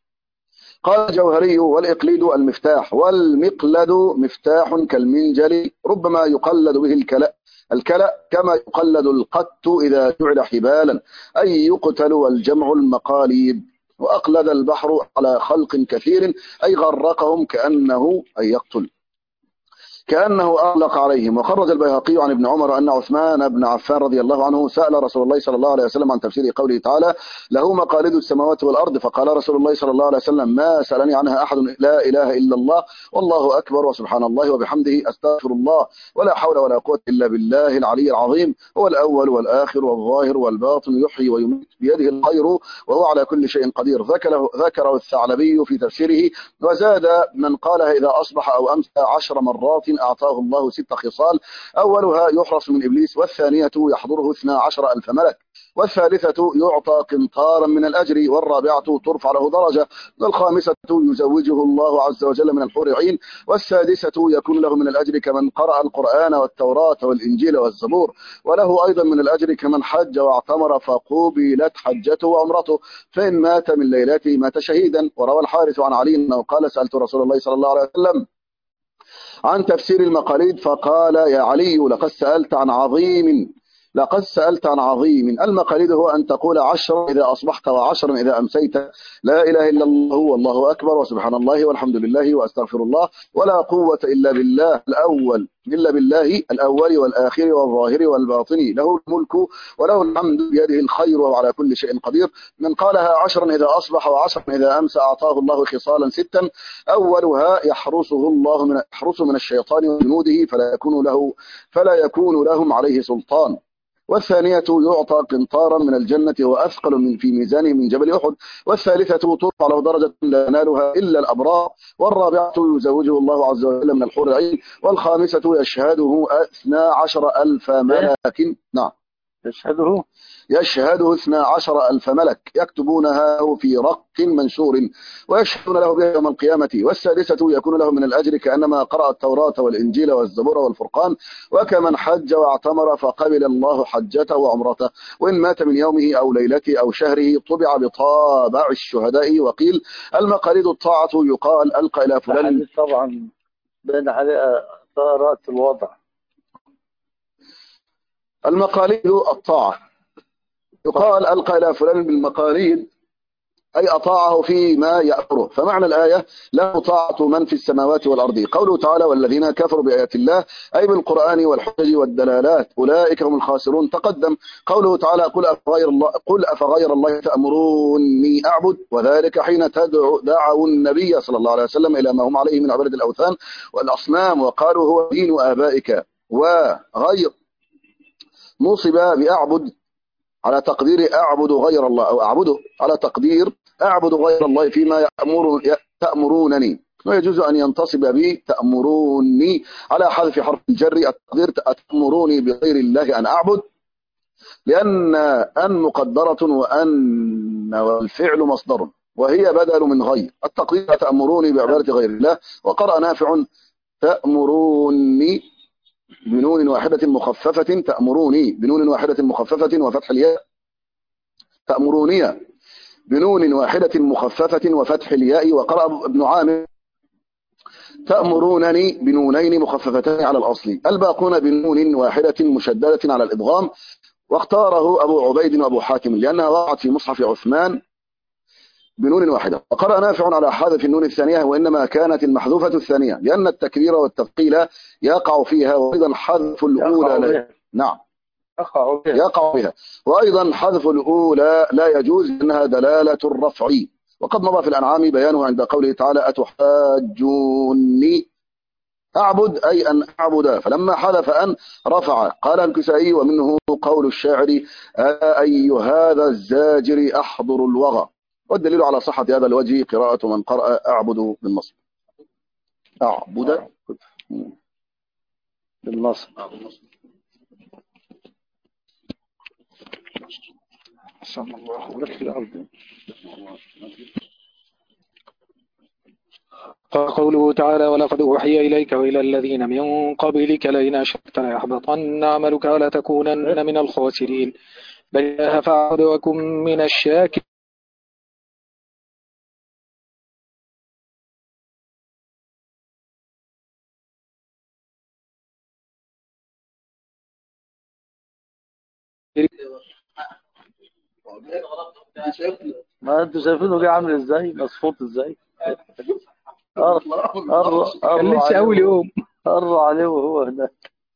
قال الجوهري: والإقليد المفتاح، والمقلد مفتاح كالمنجل، ربما يقلد به الكلأ كما يقلد القت إذا جعل حبالا، أي يقتل، والجمع المقاليد. وأقلد البحر على خلق كثير، أي غرقهم، أي يقتل، كأنه أغلق عليهم. وخرج البيهقي عن ابن عمر أن عثمان بن عفان رضي الله عنه سأل رسول الله صلى الله عليه وسلم عن تفسير قوله تعالى: له مقاليد السماوات والأرض، فقال رسول الله صلى الله عليه وسلم: ما سألني عنها أحد، لا إله إلا الله، والله أكبر، وسبحان الله وبحمده، أستغفر الله، ولا حول ولا قوة إلا بالله العلي العظيم، هو الأول والآخر والظاهر والباطن، يحيي ويميت بيده الخير وهو على كل شيء قدير. ذكره الثعلبي في تفسيره، وزاد: من قالها إذا أصبح أو أمسى 10 مرات أعطاه الله 6 خصال: أولها يحرس من إبليس، والثانية يحضره 12,000 ملك، والثالثة يعطى قنطارا من الأجر، والرابعة ترفع له درجة، والخامسة يزوجه الله عز وجل من الحور عين، والسادسة يكون له من الأجر كمن قرأ القرآن والتوراة والإنجيل والزبور، وله أيضا من الأجر كمن حج واعتمر فقوبلت حجته وعمرته، فإن مات من ليلته مات شهيدا. وروى الحارث عن علي أنه قال: سألت رسول الله صلى الله عليه وسلم عن تفسير المقاليد، فقال: يا علي، لقد سألت عن عظيم. المقاليد هو أن تقول 10 إذا أصبحت و10 إذا أمسيت: لا إله إلا الله، والله أكبر، وسبحان الله، والحمد لله، وأستغفر الله، ولا قوة إلا بالله الأول والآخر والظاهر والباطن، له الملك وله الحمد، بيده الخير وهو على كل شيء قدير. من قالها 10 إذا أصبح و10 إذا أمسى أعطاه الله خصالا 6: أولها يحرسه من الشيطان وجنوده فلا يكون لهم عليه سلطان، والثانية يعطى قنطارا من الجنة وأثقل في ميزانه من جبل أحد، والثالثة ترفع له درجة لا ينالها إلا الأبرار، والرابعة يزوجه الله عز وجل من الحور العين، والخامسة يشهده 12,000 ملك. نعم، يشهده 12,000 ملك يكتبونها في رق منشور، ويشهدون له بها يوم القيامة. والسادسة يكون له من الأجر كأنما قرأ التوراة والإنجيل والزبور والفرقان، وكمن حج واعتمر فقبل الله حجته وعمرته، وإن مات من يومه أو ليلته أو شهره طبع بطابع الشهداء. وقيل: المقاليد الطاعة، يقال: ألقى إلى فلان. طبعا بين عليها ثارات الوضع. المقاليد الطاعة، يقال: ألقى إلى فلان بالمقاليد، أي أطاعه فيما يأمره. فمعنى الآية: له طاعة من في السماوات والأرض. قوله تعالى: والذين كفروا بآيات الله، أي بالقرآن والحجج والدلالات، أولئك هم الخاسرون. تقدم قوله تعالى: قل أفغير الله تأمروني أعبد، وذلك حين دعوا النبي صلى الله عليه وسلم إلى ما هم عليه من عبادة الأوثان والأصنام، وقالوا هو دين آبائك، وغير نصب بأعبد على تقدير أعبد غير الله، أو أعبده على تقدير أعبد غير الله فيما تأمرونني، ويجوز أن ينتصب بي تأمروني على حذف حرف الجر، التقدير تأمروني بغير الله أن أعبد، لأن أن مقدرة وأن والفعل مصدر، وهي بدل من غير. التقدير تأمروني بعبادة غير الله. وقرأ نافع: تأمروني بنون واحدة مخففة، تأمروني بنون واحدة مخففة وفتح الياء، تأمروني بنون واحدة مخففة وفتح الياء. وقرأ ابن عامر: تأمرونني بنونين مخففتين على الأصل، الباقون بنون واحدة مشددة على الإدغام. واختاره أبو عبيد وأبو حاتم لأنها وقعت في مصحف عثمان بنون واحدة. وقرأ نافع على حذف النون الثانية وإنما كانت المحذوفة الثانية لأن التكبير والتثقيل يقع فيها، وأيضا حذف الأولى نعم يقع بها، وأيضا حذف الأولى لا يجوز لأنها دلالة الرفع. وقد مضى في الأنعام بيانه عند قوله تعالى أتحاجوني أعبد أي أن أعبد، فلما حذف أن رفع. قال الكسائي ومنه قول الشاعر أي هذا الزاجر أحضر الوغى. والدليل على صحة هذا الوجه قراءة من قرأ أعبد بالنصب. أعبد بالنصب. صلى الله عليه وسلم. قوله تعالى ولقد أوحي إليك وإلى الذين من قبلك لئن أشركت ليحبطن عملك ولا تكونن من الخاسرين بل الله فاعبد وكن من الشاكرين. ما انتوا شايفينه جاي عامل ازاي، مصفوط ازاي. كان لسه أول يوم قروا عليه وهو هناك.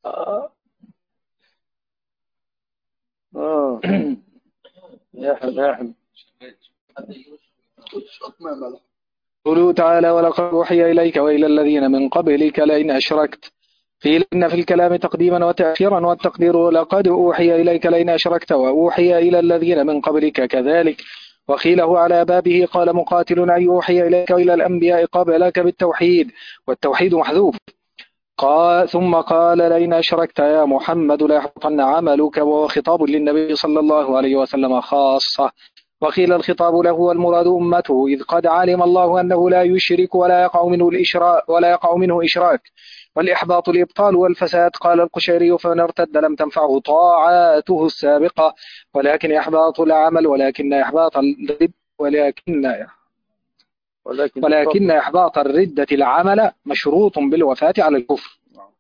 يحن قوله تعالى ولقد أوحي إليك وإلى الذين من قبلك لئن أشركت. قيل إن في الكلام تقديما وتأخيرا، والتقدير لقد أوحي إليك لئن أشركت وأوحي إلى الذين من قبلك كذلك. وقيله على بابه قال مقاتل أي أوحي إليك وإلى الأنبياء قبلك بالتوحيد، والتوحيد محذوف. ثم قال لئن أشركت يا محمد ليحبطن عملك، وهو خطاب للنبي صلى الله عليه وسلم خاصة. وقيل الخطاب له والمراد أمته، إذ قد علم الله أنه لا يشرك ولا يقع منه إشراك، والإحباط الإبطال والفساد. قال القشيري فمن ارتد لم تنفعه طاعاته السابقة ولكن إحباط العمل ولكن إحباط الردة العمل مشروط بالوفاة على الكفر.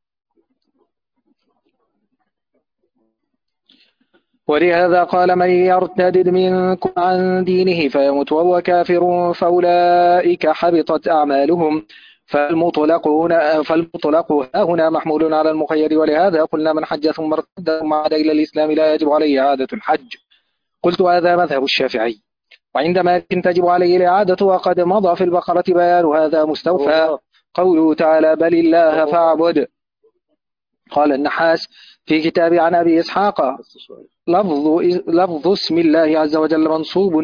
ولهذا قال من يرتد منكم عن دينه فيمت وهو كافر فأولئك حبطت أعمالهم. فالمطلق هنا محمول على المقيد، ولهذا قلنا من حج ثم ارتد ثم عاد إلى الإسلام لا يجب عليه إعادة الحج. قلت هذا مذهب الشافعي، وعند مالك تجب عليه الإعادة، وقد مضى في البقرة بيان هذا مستوفى. قوله تعالى بل الله فاعبد. قال النحاس في كتاب عن أبي إسحاق لفظ اسم الله عز وجل منصوب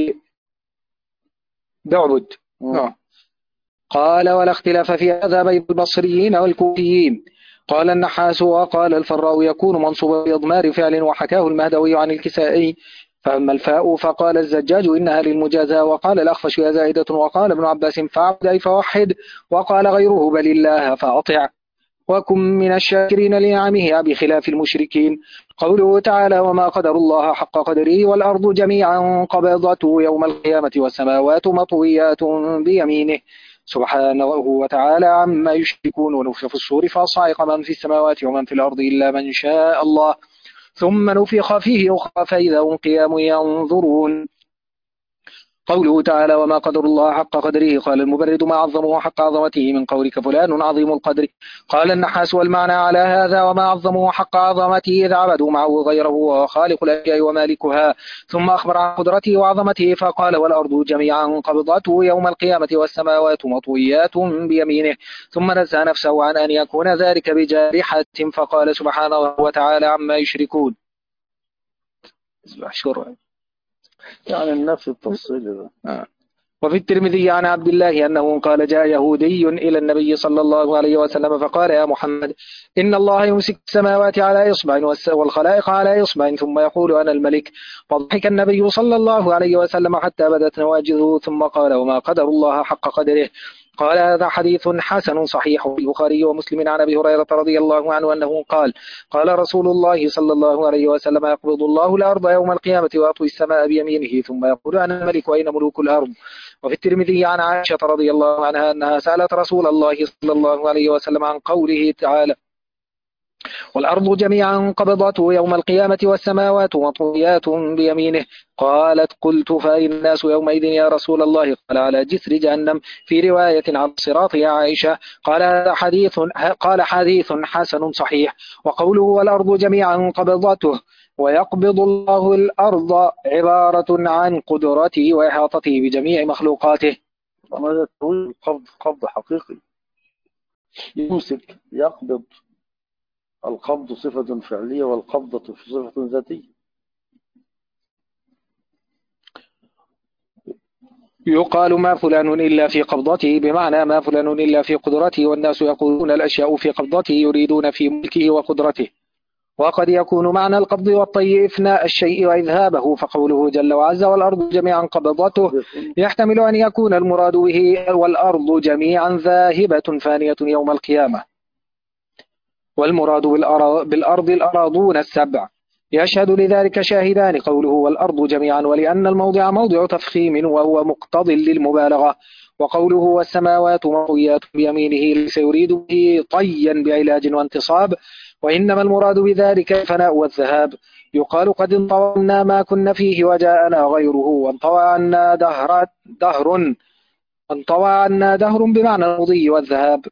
بعبد. قال ولا اختلاف في هذا بين البصريين والكوفيين. قال النحاس وقال الفراء يكون منصوبا بإضمار فعل، وحكاه المهدوي عن الكسائي. فأما الفاء فقال الزجاج إنها للمجازاة، وقال الأخفش يا زائدة، وقال ابن عباس فاعبد أي فوحد، وقال غيره بل الله فأطع وكن من الشاكرين لنعمه بخلاف المشركين. قوله تعالى وما قدر الله حق قدره والأرض جميعا قبضته يوم القيامة والسماوات مطويات بيمينه سبحانه وتعالى عما يشركون. ونفخ في الصور فصعق من في السماوات ومن في الأرض إلا من شاء الله ثم نفخ فيه أخرى فإذا هم قيام ينظرون. قوله تعالى وما قدر الله حق قدره، قال المبرد ما عظمه حق عظمته من قولك فلان عظيم القدر. قال النحاس والمعنى على هذا وما عظمه حق عظمته إذ عبدوا معه غيره وهو خالق الأشياء ومالكها، ثم أخبر عن قدرته وعظمته فقال والأرض جميعا قبضته يوم القيامة والسماوات مطويات بيمينه، ثم نزه نفسه عن أن يكون ذلك بجارحة فقال سبحانه وتعالى عما يشركون. يعني النفس التفصيلي ده. وفي الترمذي عن عبد الله أنه قال جاء يهودي إلى النبي صلى الله عليه وسلم فقال يا محمد إن الله يمسك السماوات على إصبع والخلائق على إصبع ثم يقول أنا الملك. فضحك النبي صلى الله عليه وسلم حتى بدت نواجذه ثم قال وما قدر الله حق قدره. قال هذا حديث حسن صحيح في البخاري ومسلم عن أبي هريرة رضي الله عنه أنه قال قال رسول الله صلى الله عليه وسلم يقبض الله الأرض يوم القيامة ويطوي السماء بيمينه ثم يقول أنا الملك وأين ملوك الأرض. وفي الترمذي عن عائشة رضي الله عنها أنها سألت رسول الله صلى الله عليه وسلم عن قوله تعالى والأرض جميعا قبضته يوم القيامة والسماوات مطويات بيمينه. قالت قلت فأين الناس يومئذ يا رسول الله؟ قال على جسر جهنم، في رواية على الصراط يا عائشة. قال حديث حسن صحيح. وقوله والأرض جميعا قبضته ويقبض الله الأرض عبارة عن قدرته وإحاطته بجميع مخلوقاته. وماذا تقول؟ القبض قبض حقيقي، يمسك يقبض. القبض صفة فعلية والقبضة صفة ذاتية. يقال ما فلان إلا في قبضته، بمعنى ما فلان إلا في قدرته، والناس يقولون الأشياء في قبضته يريدون في ملكه وقدرته. وقد يكون معنى القبض والطي إفناء الشيء وإذهابه، فقوله جل وعز والأرض جميعا قبضته يحتمل أن يكون المراد به والأرض جميعا ذاهبة فانية يوم القيامة، والمراد بالأرض الأراضون السبع. يشهد لذلك شاهدان، قوله والأرض جميعا ولأن الموضع موضع تفخيم وهو مقتض للمبالغة، وقوله والسماوات مطويات بيمينه ليس يريد به طيا بعلاج وانتصاب، وإنما المراد بذلك الفناء والذهاب. يقال قد انطوى عنا ما كنا فيه وجاءنا غيره، وانطوى عنا دهر بمعنى المضي والذهاب.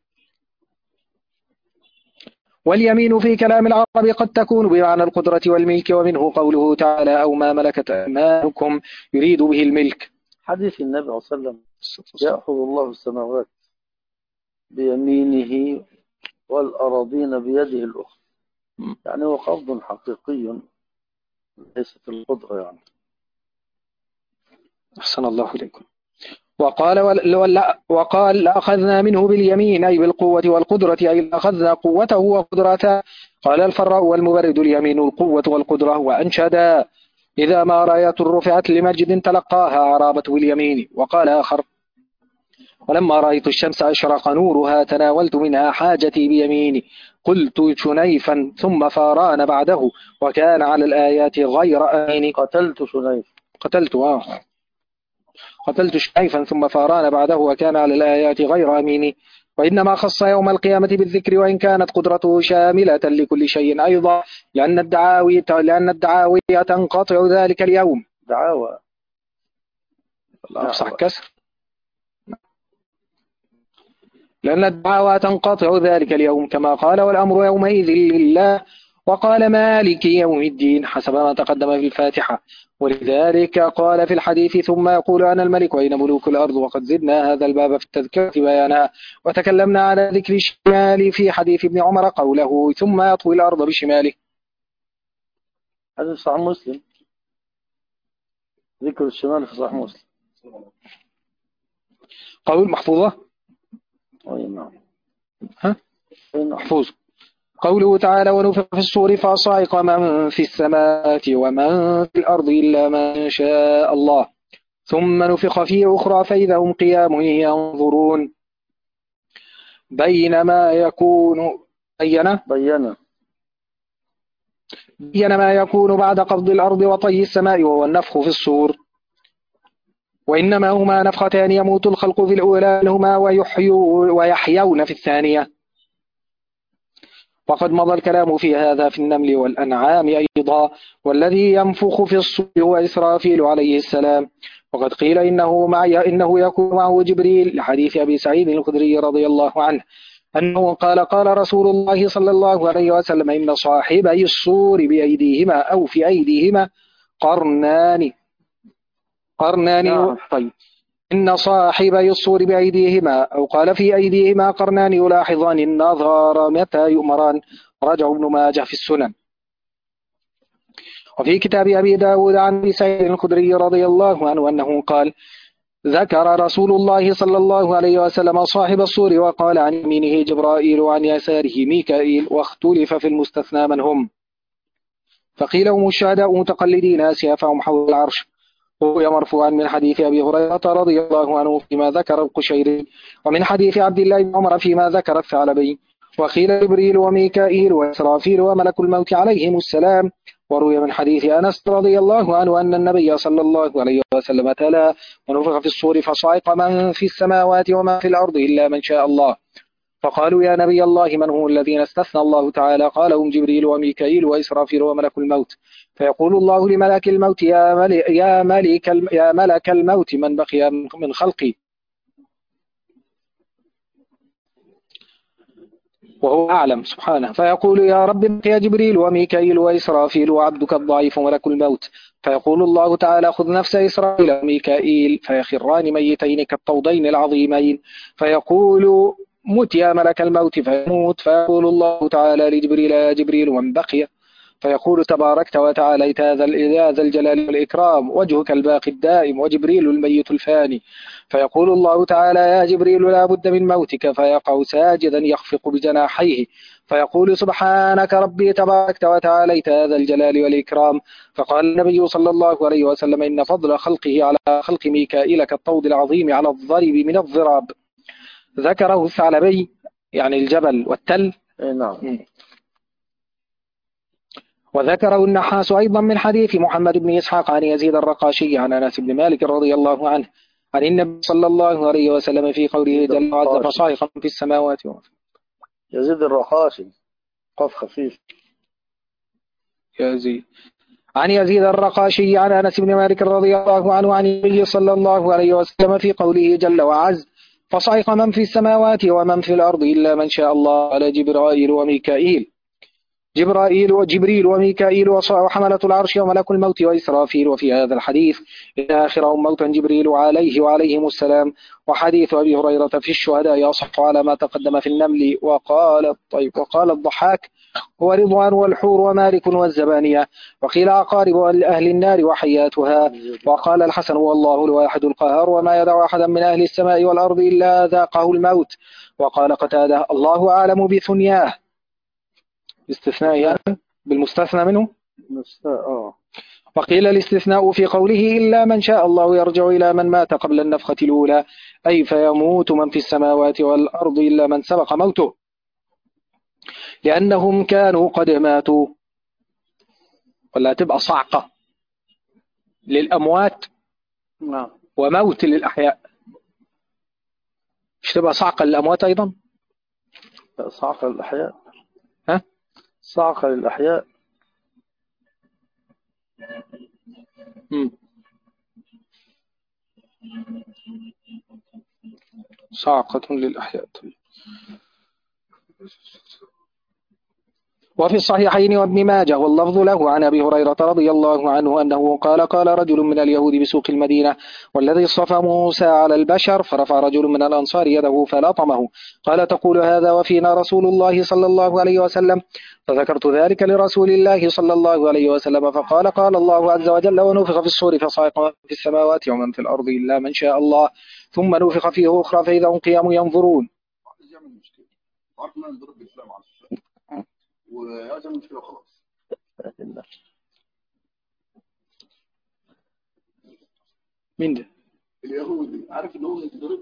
واليمين في كلام العرب قد تكون بمعنى القدرة والملك، ومنه قوله تعالى أو ما ملكت أيمانكم يريد به الملك. حديث النبي صلى الله عليه وسلم يأخذ الله السماوات بيمينه والأراضين بيده الأخرى، يعني هو قبض حقيقي ليست القدرة يعني. أحسن الله إليكم. وقال لأخذنا منه باليمين أي بالقوة والقدرة، أي لأخذنا قوته وقدرته. قال الفراء والمبرد اليمين القوة والقدرة. وأنشدا إذا ما راية رفعت لمجد تلقاها عرابة باليمين. وقال آخر ولما رأيت الشمس أشرق نورها تناولت منها حاجتي بيميني، قلت شنيفا ثم فاران بعده وكان على الآيات غير أمين. قتلت شنيفا ثم فاران بعده وكان على الآيات غير أمين. وإنما خص يوم القيامة بالذكر، وإن كانت قدرته شاملة لكل شيء أيضا، لأن الدعاوي تنقطع ذلك اليوم. دعاوى أفصح كسر. لأن الدعاوى تنقطع ذلك اليوم، كما قال والأمر يومئذ لله، وقال مالك يوم الدين حسب ما تقدم في الفاتحة. ولذلك قال في الحديث ثم يقول أنا الملك وأين ملوك الأرض. وقد زدنا هذا الباب في التذكرة بيانا، وتكلمنا على ذكر الشمال في حديث ابن عمر قوله ثم يطوي الأرض بشماله. هذا صحيح مسلم، ذكر الشمال في صحيح مسلم. قول محفوظة نعم محفوظ. قوله تعالى ونفخ في الصور فصعق من في السماوات ومن في الأرض إلا من شاء الله ثم نفخ فيه أخرى فإذا هم قيام ينظرون. بين ما يكون بعد قبض الأرض وطي السماء وهو النفخ في الصور. وإنما هما نفختان يموت الخلق في الأولى منهما ويحيون في الثانية. وقد مضى الكلام في هذا في النمل والأنعام أيضا. والذي ينفخ في الصور هو إسرافيل عليه السلام. وقد قيل إنه يكون معه جبريل لحديث أبي سعيد الخدري رضي الله عنه أنه قال رسول الله صلى الله عليه وسلم إن صاحبي الصور بأيديهما أو في أيديهما قرنان. طيب إن صاحبي الصور بأيديهما أو قال في أيديهما قرنان يلاحظان النظر متى يؤمران. رجع ابن ماجه في السنن. وفي كتاب أبي داود عن أبي سعيد الخدري رضي الله عنه أنه قال ذكر رسول الله صلى الله عليه وسلم صاحب الصور وقال عن يمينه جبرائيل وعن يساره ميكائيل، واختلف في المستثنى من هم، فقيل هم الشهداء متقلدين أسيافهم حول العرش. روي مرفوعا من حديث أبي هريرة رضي الله عنه فيما ذكر القشيري، ومن حديث عبد الله بن عمر فيما ذكر الثعلبي. وقيل جبريل وميكائيل وإسرافيل وملك الموت عليهم السلام. وروي من حديث أنس رضي الله عنه أن النبي صلى الله عليه وسلم تلا ونفخ في الصور فصعق من في السماوات وما في الأرض إلا من شاء الله فقالوا يا نبي الله من هم الذين استثنى الله تعالى؟ قال هم جبريل وميكائيل وإسرافيل وملك الموت. فيقول الله لملك الموت يا ملك الموت من بقي من خلقي، وهو أعلم سبحانه. فيقول يا رب يا جبريل وميكائيل وإسرافيل وعبدك الضعيف ملك الموت. فيقول الله تعالى خذ نفس إسرافيل وميكائيل، فيخران ميتين كالطودين العظيمين. فيقول مت يا ملك الموت فيموت. فيقول الله تعالى لجبريل يا جبريل من بقي؟ فيقول تباركت وتعاليت ذا الجلال والإكرام وجهك الباقي الدائم وجبريل الميت الفاني. فيقول الله تعالى يا جبريل لا بد من موتك، فيقع ساجدا يخفق بجناحيه. فيقول سبحانك ربي تباركت وتعاليت ذا الجلال والإكرام. فقال النبي صلى الله عليه وسلم إن فضل خلقه على خلق ميكائيل كالطود العظيم على الضرب من الضراب. ذكره الثعلبي يعني الجبل والتل. نعم. وذكره النحاس أيضا من حديث محمد بن إسحاق عن يزيد الرقاشي عن أنس بن مالك رضي الله عنه عن النبي صلى الله عليه وسلم في قوله جل وعلا فصاعقا في السماوات. يزيد الرقاشي قف خفيف. يزيد عن يزيد الرقاشي عن أنس بن مالك رضي الله عنه عن النبي صلى الله عليه وسلم في قوله جل وعز فصعق من في السماوات ومن في الأرض إلا من شاء الله على جبرائيل وميكائيل. جبريل وميكائيل وحملة العرش وملك الموت وإسرافيل. وفي هذا الحديث إن آخرهم موتا جبريل عليه وعليهم السلام. وحديث أبي هريرة في الشهداء يصح على ما تقدم في النمل. وقال الضحاك هو رضوان والحور ومالك والزبانية. وقيل أقارب أهل النار وحياتها. وقال الحسن هو الله الواحد القهار وما يدع أحدا من أهل السماء والأرض إلا ذاقه الموت. وقال قتادة الله أعلم بثنياه، استثناء يعني بالمستثنى منه. وقيل الاستثناء في قوله إلا من شاء الله يرجع إلى من مات قبل النفخة الأولى، أي فيموت من في السماوات والأرض إلا من سبق موته، لأنهم كانوا قد ماتوا. ولا تبقى صعقة للأموات وموت للأحياء، مش تبقى صعقة للأموات أيضا؟ صعقة للأحياء. ها؟ صعقة للأحياء. صعقة للأحياء. وفي الصحيحين وابن ماجه واللفظ له عن أبي هريرة رضي الله عنه أنه قال رجل من اليهود بسوق المدينة والذي اصطفى موسى على البشر، فرفع رجل من الأنصار يده فلطمه، قال تقول هذا وفينا رسول الله صلى الله عليه وسلم؟ فذكرت ذلك لرسول الله صلى الله عليه وسلم فقال قال الله عز وجل ونفخ في الصور فصعق من في السماوات ومن في الأرض إلا من شاء الله ثم نفخ فيه أخرى فإذا هم قيام ينظرون. وهذا مشكلة خلاص. مين ده؟ اليهودي عارف ان هو يضرب.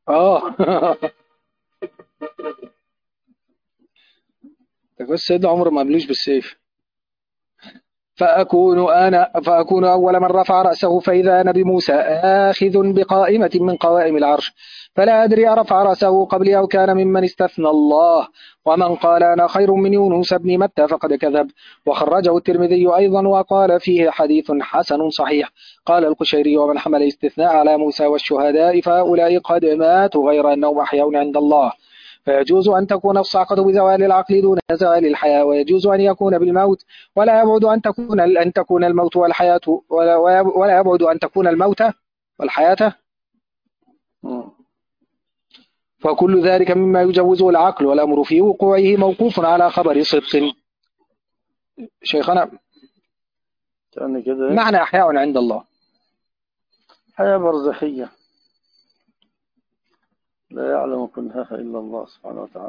بس سيدنا عمر ما قبلوش بالسيف. فأكون أول من رفع رأسه فإذا أنا بموسى آخذ بقائمة من قوائم العرش، فلا أدري أرفع رأسه قبلي أو كان ممن استثنى الله. ومن قال أنا خير من يونس بن متى فقد كذب. وخرجه الترمذي أيضا وقال فيه حديث حسن صحيح. قال القشيري ومن حمل استثناء على موسى والشهداء فهؤلاء قد ماتوا غير أنهم أحياء عند الله. فيجوز أن تكون الصعقة بزوال العقل دون زوال الحياة، ويجوز أن يكون بالموت، ولا يبعد أن تكون الموت والحياة ولا يبعد أن تكون الموت والحياة. فكل ذلك مما يجوزه العقل، والأمر في وقوعه موقوف على خبر صدق. شيخنا معنى أحياء عند الله حياة برزخية لا يعلم كنهاها إلا الله سبحانه وتعالى.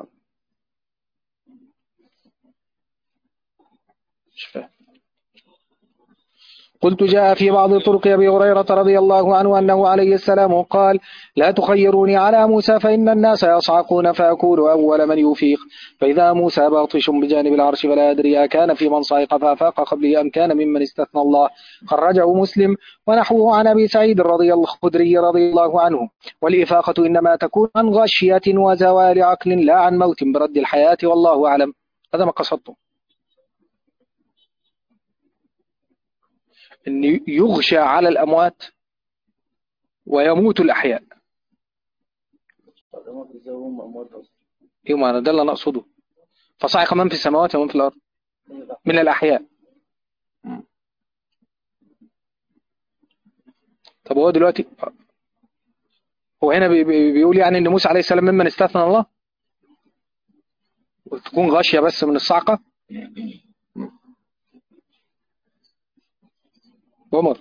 مش فاهم. قلت جاء في بعض طرق أبي هريرة رضي الله عنه أنه عليه السلام قال لا تخيروني على موسى فإن الناس يصعقون فأكون أول من يفيق فإذا موسى باطش بجانب العرش فلا أدري أكان في من صعق فأفاق قبلي أم كان ممن استثنى الله. خرجه مسلم ونحوه عن أبي سعيد الخدري رضي الله عنه. والإفاقة إنما تكون عن غشية وزوال عقل لا عن موت برد الحياة والله أعلم. هذا ما قصدته، أن يغشى على الأموات ويموت الأحياء. إيه، ده اللي أنا أقصده. فصعق من في السماوات ومن في الأرض من الأحياء. طب هو دلوقتي هو هنا بيقول يعني أن موسى عليه السلام ممن استثنى الله وتكون غاشية بس من الصعقة. عمر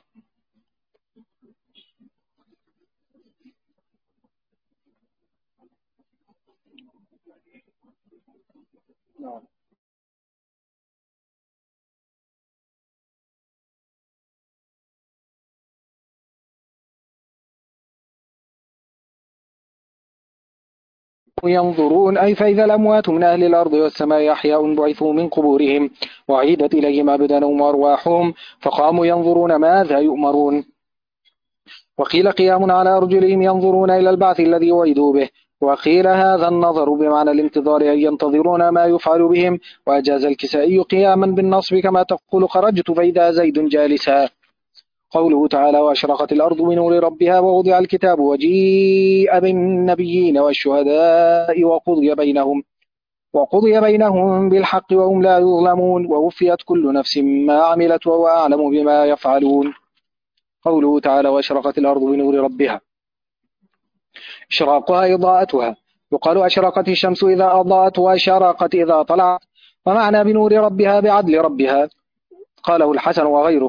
ينظرون أي فإذا الأموات من أهل الأرض والسماء أحياء بعثوا من قبورهم وعيدت إليهم أبدانهم وأرواحهم فقاموا ينظرون ماذا يؤمرون. وقيل قيام على أرجلهم ينظرون إلى البعث الذي وعدوا به. وقيل هذا النظر بمعنى الانتظار أي ينتظرون ما يفعل بهم. وأجاز الكسائي قياما بالنصب كما تقول خرجت فإذا زيد جالسا. قوله تعالى وأشرقت الأرض بنور ربها ووضع الكتاب وجيء بالنبيين والشهداء وقضي بينهم بالحق وهم لا يظلمون ووفيت كل نفس ما عملت وهو أعلم بما يفعلون. قوله تعالى وأشرقت الأرض بنور ربها، إشراقها إضاءتها. يقال أشرقت الشمس إذا أضاءت وأشرقت إذا طلعت. ومعنى بنور ربها بعدل ربها. قاله الحسن وغيره.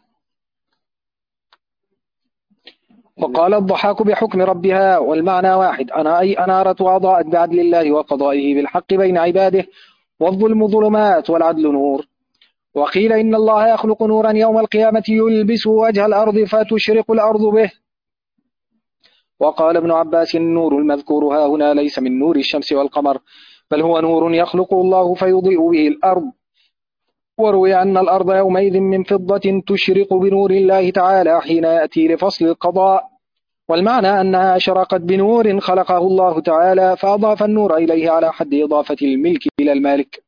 وقال الضحاك بحكم ربها والمعنى واحد أي أنارت وأضاءت بعدل الله وقضائه بالحق بين عباده. والظلم ظلمات والعدل نور. وقيل إن الله يخلق نورا يوم القيامة يلبس وجه الأرض فتشرق الأرض به. وقال ابن عباس النور المذكور ها هنا ليس من نور الشمس والقمر بل هو نور يخلقه الله فيضيء به الأرض. وروي أن الأرض يومئذ من فضة تشرق بنور الله تعالى حين يأتي لفصل القضاء. والمعنى أنها أشرقت بنور خلقه الله تعالى فأضاف النور إليه على حد إضافة الملك إلى المالك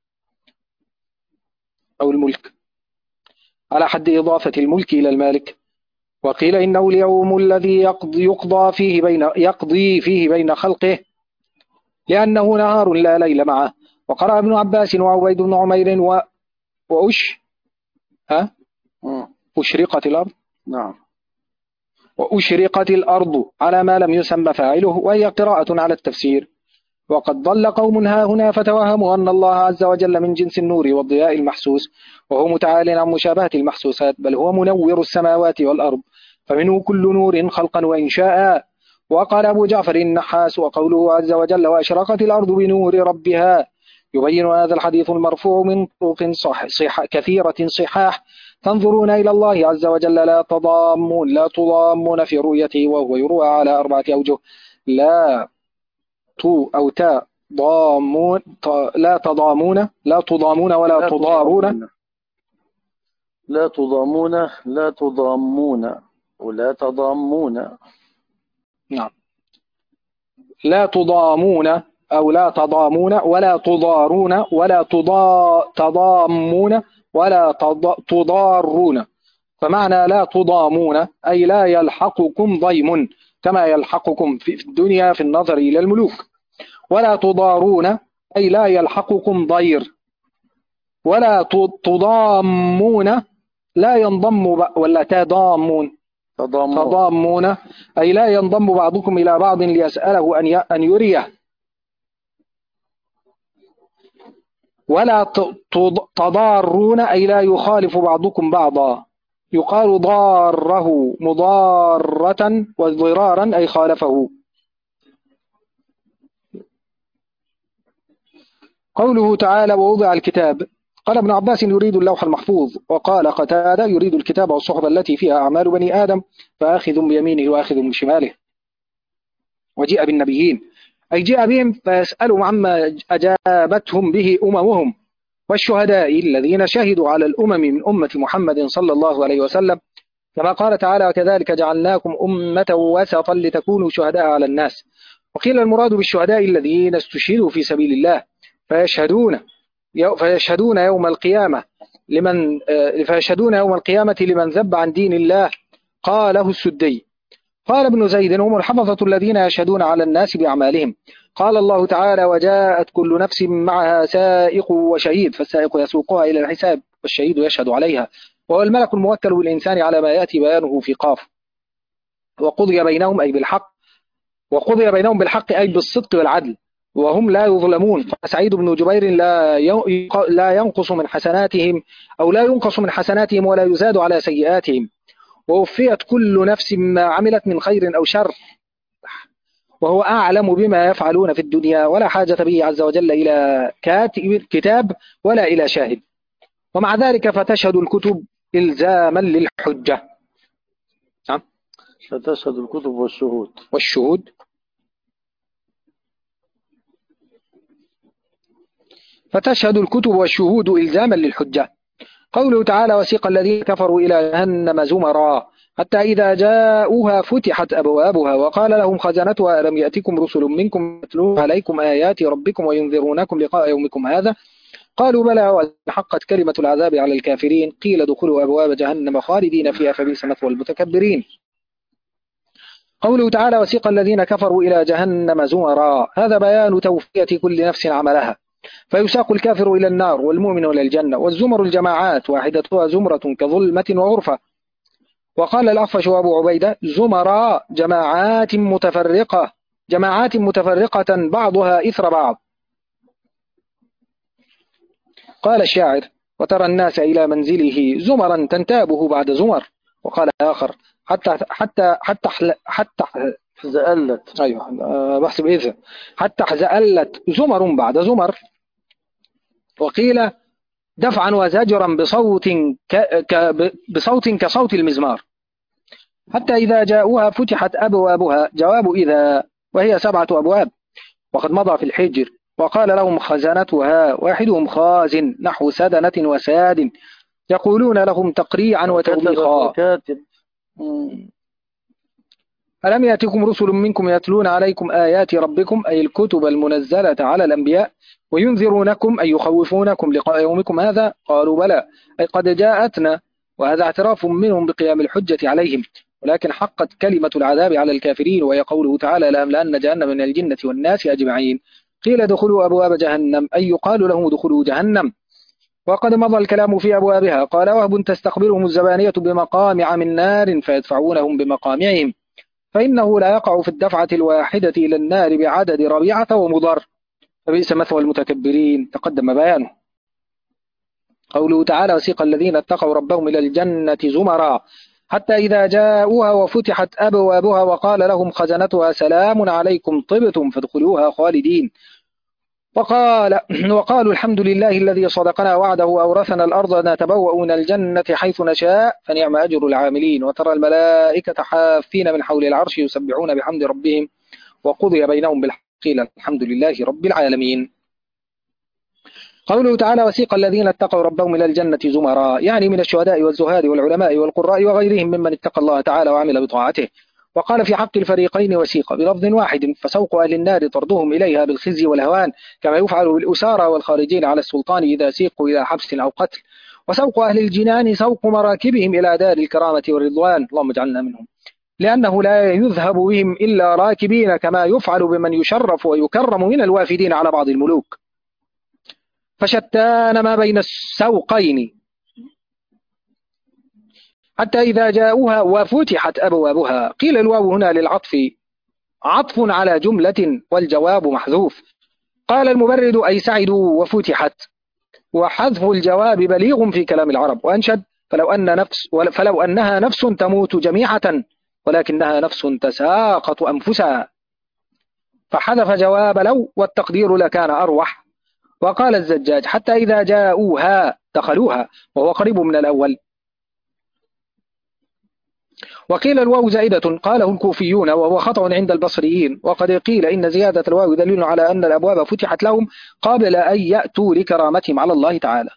أو الملك، على حد إضافة الملك إلى المالك. وقيل إنه اليوم الذي يقضي فيه بين خلقه لأنه نهار لا ليل معه. وقرأ ابن عباس وعبيد بن عمير أشرقت الأرض. نعم. وأشرقت الأرض على ما لم يسمى فاعله وهي قراءة على التفسير. وقد ضل قوم ها هنا فتوهموا أن الله عز وجل من جنس النور والضياء المحسوس وهو متعال عن مشابهة المحسوسات بل هو منور السماوات والأرض فمنه كل نور خلقا وإنشاء. وقال أبو جعفر النحاس وقوله عز وجل وأشرقت الأرض بنور ربها يبين هذا الحديث المرفوع من طرق كثيرة صحاح تنظرون إلى الله عز وجل لا تضامون في رؤيته وهو يروى على 4 أوجه لا أو تا ضامون لا تضامون ولا تضارون لا تضامون ولا تضامون. نعم. لا تضامون أو لا تضامون ولا تضارون ولا تضامون ولا تضارون. فمعنى لا تضامون أي لا يلحقكم ضيم كما يلحقكم في الدنيا في النظر إلى الملوك. ولا تضارون أي لا يلحقكم ضير. ولا تضامون لا ينضم ولا تضامون أي لا ينضم بعضكم إلى بعض ليسأله أن يريه. ولا تضارون أي لا يخالف بعضكم بعضا. يقال ضاره مضارة وضرارا أي خالفه. قوله تعالى ووضع الكتاب قال ابن عباس يريد اللوح المحفوظ، وقال قتادة يريد الكتاب والصحف التي فيها أعمال بني آدم، فآخذ بيمينه وآخذ بشماله. وجيء بالنبيين أي جاء بهم فيسألهم عما أجابتهم به أممهم، والشهداء الذين شهدوا على الأمم من أمة محمد صلى الله عليه وسلم، كما قال تعالى: وكذلك جعلناكم أمة وسطا لتكونوا شهداء على الناس. وقيل المراد بالشهداء الذين استشهدوا في سبيل الله فيشهدون يوم القيامة لمن ذب عن دين الله. قاله السدي. قال ابن زيد: هم الحفظة الذين يشهدون على الناس بأعمالهم. قال الله تعالى: وجاءت كل نفس معها سائق وشهيد، فالسائق يسوقها إلى الحساب والشهيد يشهد عليها، وهو الملك الموكل بالإنسان على ما يأتي بيانه في قاف. وقضي بينهم بالحق أي بالصدق والعدل، وهم لا يظلمون. فسعيد بن جبير لا ينقص من حسناتهم ولا يزاد على سيئاتهم، ووفيت كل نفس ما عملت من خير أو شر، وهو أعلم بما يفعلون في الدنيا، ولا حاجة به عز وجل إلى كتاب ولا إلى شاهد. ومع ذلك فتشهد الكتب إلزاما للحجة. فتشهد الكتب والشهود فتشهد الكتب والشهود إلزاما للحجة. قوله تعالى: وسيق الذين كفروا إلى جهنم زمرا حتى إذا جاءوها فتحت أبوابها وقال لهم خزنتها ألم يأتكم رسل منكم يتلون عليكم آيات ربكم وينذرونكم لقاء يومكم هذا قالوا بلى وحقت كلمة العذاب على الكافرين قيل ادخلوا أبواب جهنم خالدين فيها فبئس مثوى المتكبرين. قوله تعالى: وسيق الذين كفروا إلى جهنم زمرا، هذا بيان توفية كل نفس عملها، فيساق الكافر إلى النار والمؤمن إلى الجنة. والزمر الجماعات، واحدتها زمرة كظلمة وغرفة. وقال الأخفش وأبو عبيدة: زمراء جماعات متفرقة بعضها إثر بعض. قال الشاعر: وترى الناس إلى منزله زمرا تنتابه بعد زمر. وقال آخر: حتى زألت. أيوة بحسب إذن حتى زألت زمر بعد زمر. وقيل: دفعا وزجرا بصوت كصوت المزمار. حتى إذا جاءوها فتحت أبوابها، جواب إذا، وهي 7 أبواب، وقد مضى في الحجر. وقال لهم خزنتها، واحدهم خازن نحو سدنة وساد، يقولون لهم تقريعا وتوبيخا: ألم يأتكم رسل منكم يتلون عليكم آيات ربكم أي الكتب المنزلة على الأنبياء وينذرونكم أي يخوفونكم لقاء يومكم هذا؟ قالوا بلى أي قد جاءتنا. وهذا اعتراف منهم بقيام الحجة عليهم، ولكن حقت كلمة العذاب على الكافرين، وهي قوله تعالى: لأملأن جهنم من الجنة والناس أجمعين. قيل ادخلوا أبواب جهنم أي يقال لهم ادخلوا جهنم. وقد مضى الكلام في أبوابها. قال وهب: تستقبلهم الزبانية بمقامع من نار فيدفعونهم بمقامعهم، فإنه لا يقع في الدفعة الواحدة إلى النار بعدد ربيعة ومضر، فبئس مثوى المتكبرين، تقدم بيانه. قوله تعالى: وسيق الذين اتقوا ربهم إلى الجنة زمرا حتى إذا جاءوها وفتحت أبوابها وقال لهم خزنتها سلام عليكم طبتم فادخلوها خالدين. وقالوا الحمد لله الذي صدقنا وعده وأورثنا الأرض نتبوأ من الجنة حيث نشاء فنعم أجر العاملين. وترى الملائكة حافين من حول العرش يسبحون بحمد ربهم وقضي بينهم بالحق الحمد لله رب العالمين. قوله تعالى: وسيق الذين اتقوا ربهم إلى الجنة زمرا، يعني من الشهداء والزهاد والعلماء والقراء وغيرهم ممن اتقى الله تعالى وعمل بطاعته. وقال في حق الفريقين وسيق بلفظ واحد، فسوق أهل النار طردهم إليها بالخزي والهوان كما يفعل بالأسارى والخارجين على السلطان إذا سيقوا إلى حبس أو قتل. وسوق أهل الجنان سوق مراكبهم إلى دار الكرامة والرضوان، اللهم اجعلنا منهم، لأنه لا يذهب بهم إلا راكبين كما يفعل بمن يشرف ويكرم من الوافدين على بعض الملوك. فشتان ما بين السوقين. حتى إذا جاءوها وفتحت أبوابها، قيل الواو هنا للعطف، عطف على جملة والجواب محذوف. قال المبرد: أي سعدوا وفتحت، وحذف الجواب بليغ في كلام العرب. وأنشد: فلو أنها نفس تموت جميعة ولكنها نفس تساقط أنفسها، فحذف جواب لو، والتقدير لكان أروح. وقال الزجاج حتى إذا جاءوها دخلوها، وهو قريب من الأول. وقيل الواو زائدة قاله الكوفيون وهو خطأ عند البصريين، وقد قيل إن زيادة الواو دليل على أن الأبواب فتحت لهم قبل أن يأتوا لكرامتهم على الله تعالى.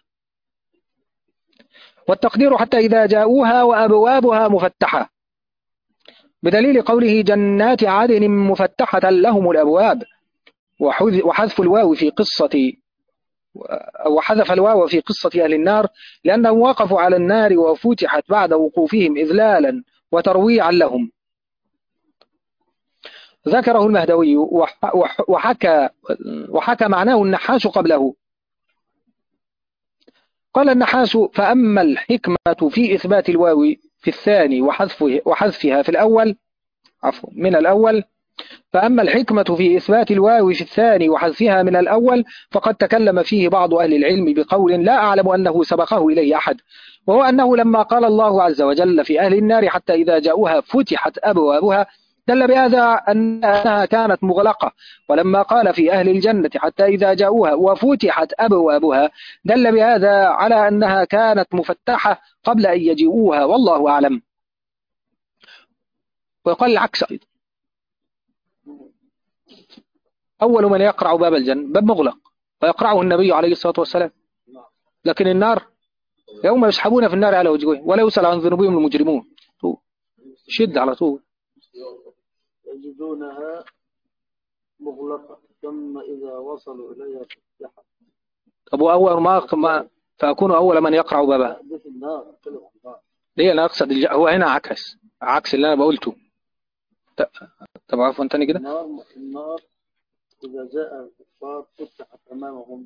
والتقدير حتى إذا جاءوها وأبوابها مفتحة، بدليل قوله جنات عدن مفتحة لهم الأبواب، وحذف الواو في قصة وحذف الواو في قصة أهل النار لأنهم وقفوا على النار وفتحت بعد وقوفهم إذلالا وترويعا لهم. ذكره المهدوي وحكى معناه النحاس قبله. قال النحاس فأما الحكمة في إثبات الواو في الثاني وحذفها في الأول من الأول، فأما الحكمة في إثبات الواو في الثاني وحذفها من الأول فقد تكلم فيه بعض أهل العلم بقول لا أعلم أنه سبقه إليه أحد، وهو أنه لما قال الله عز وجل في أهل النار حتى إذا جاءوها فتحت أبوابها دل بهذا أنها كانت مغلقة، ولما قال في أهل الجنة حتى إذا جاءوها وفتحت أبوابها دل بهذا على أنها كانت مفتحة قبل أن يجيئوها، والله أعلم. ويقال العكس أيضا، أول من يقرع باب الجنة باب مغلق ويقرعه النبي عليه الصلاة والسلام، لكن النار يوم يسحبون في النار على وجوههم ولا يسأل عن ذنوبهم المجرمون، شد على طول يجدونها مغلقة ثم إذا وصلوا إليها فتحت. أبو أول ما فأكون أول من يقرع بابها. ليه أنا أقصد هو هنا عكس اللي أنا بقولته. طب عفوا تاني كده. النار إذا جاء الكفار فتحت أمامهم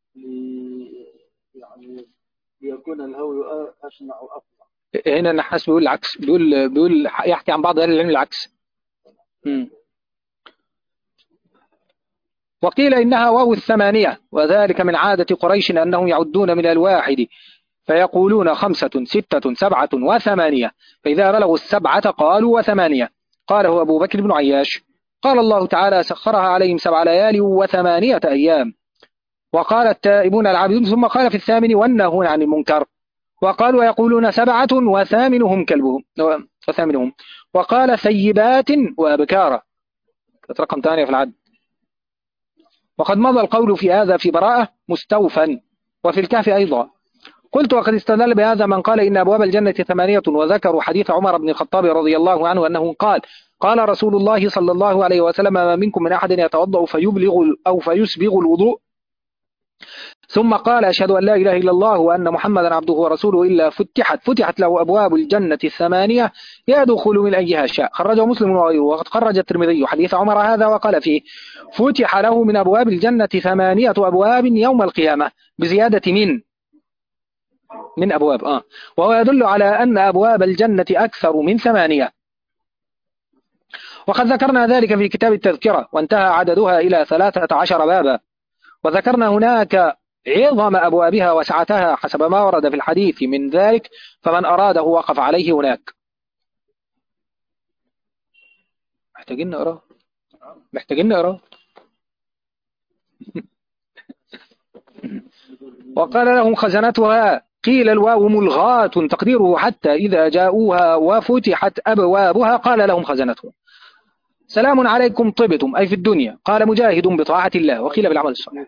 يعني ليكون الهوي أشنع وأفضل. هنا النحاس بيقول العكس، بيقول يحكي عن بعض أهل العلم العكس. وقيل إنها واو الثمانية، وذلك من عادة قريش أنهم يعدون من الواحد فيقولون 5 6 7 و8، فإذا بلغوا 7 قالوا و8. قاله أبو بكر بن عياش. قال الله تعالى سخرها عليهم 7 ليال و8 أيام. وقال التائبون العابدون، ثم قال في 8 والناهون عن المنكر. وقالوا يقولون 7 وثامنهم كلبهم وثامنهم. وقال ثيبات وأبكارا، رقم 8 في العد. وقد مضى القول في هذا في براءة مستوفا، وفي الكهف أيضا. قلت وقد استدل بهذا من قال إن أبواب الجنة 8، وذكروا حديث عمر بن الخطاب رضي الله عنه أنه قال رسول الله صلى الله عليه وسلم ما منكم من أحد يتوضأ فيسبغ الوضوء ثم قال أشهد أن لا إله إلا الله وأن محمدا عبده ورسوله إلا فتحت له أبواب الجنة 8 يدخل من أيها شاء. خرجه مسلم وغيره. وقد خرج الترمذي حديث عمر هذا وقال فيه فتح له من أبواب الجنة 8 أبواب يوم القيامة، بزيادة من أبواب وهو يدل على أن أبواب الجنة أكثر من 8. وقد ذكرنا ذلك في كتاب التذكرة، وانتهى عددها إلى 13 بابا، وذكرنا هناك عظم أبوابها وسعتها حسب ما ورد في الحديث من ذلك، فمن أراده وقف عليه هناك. محتاجين نقرأ. وقال لهم خزنتها، قيل الواو ملغاة تقديره حتى إذا جاءوها وفتحت أبوابها قال لهم خزنتها سلام عليكم طبتم، أي في الدنيا. قال مجاهد بطاعة الله، وقيل بالعمل الصالح.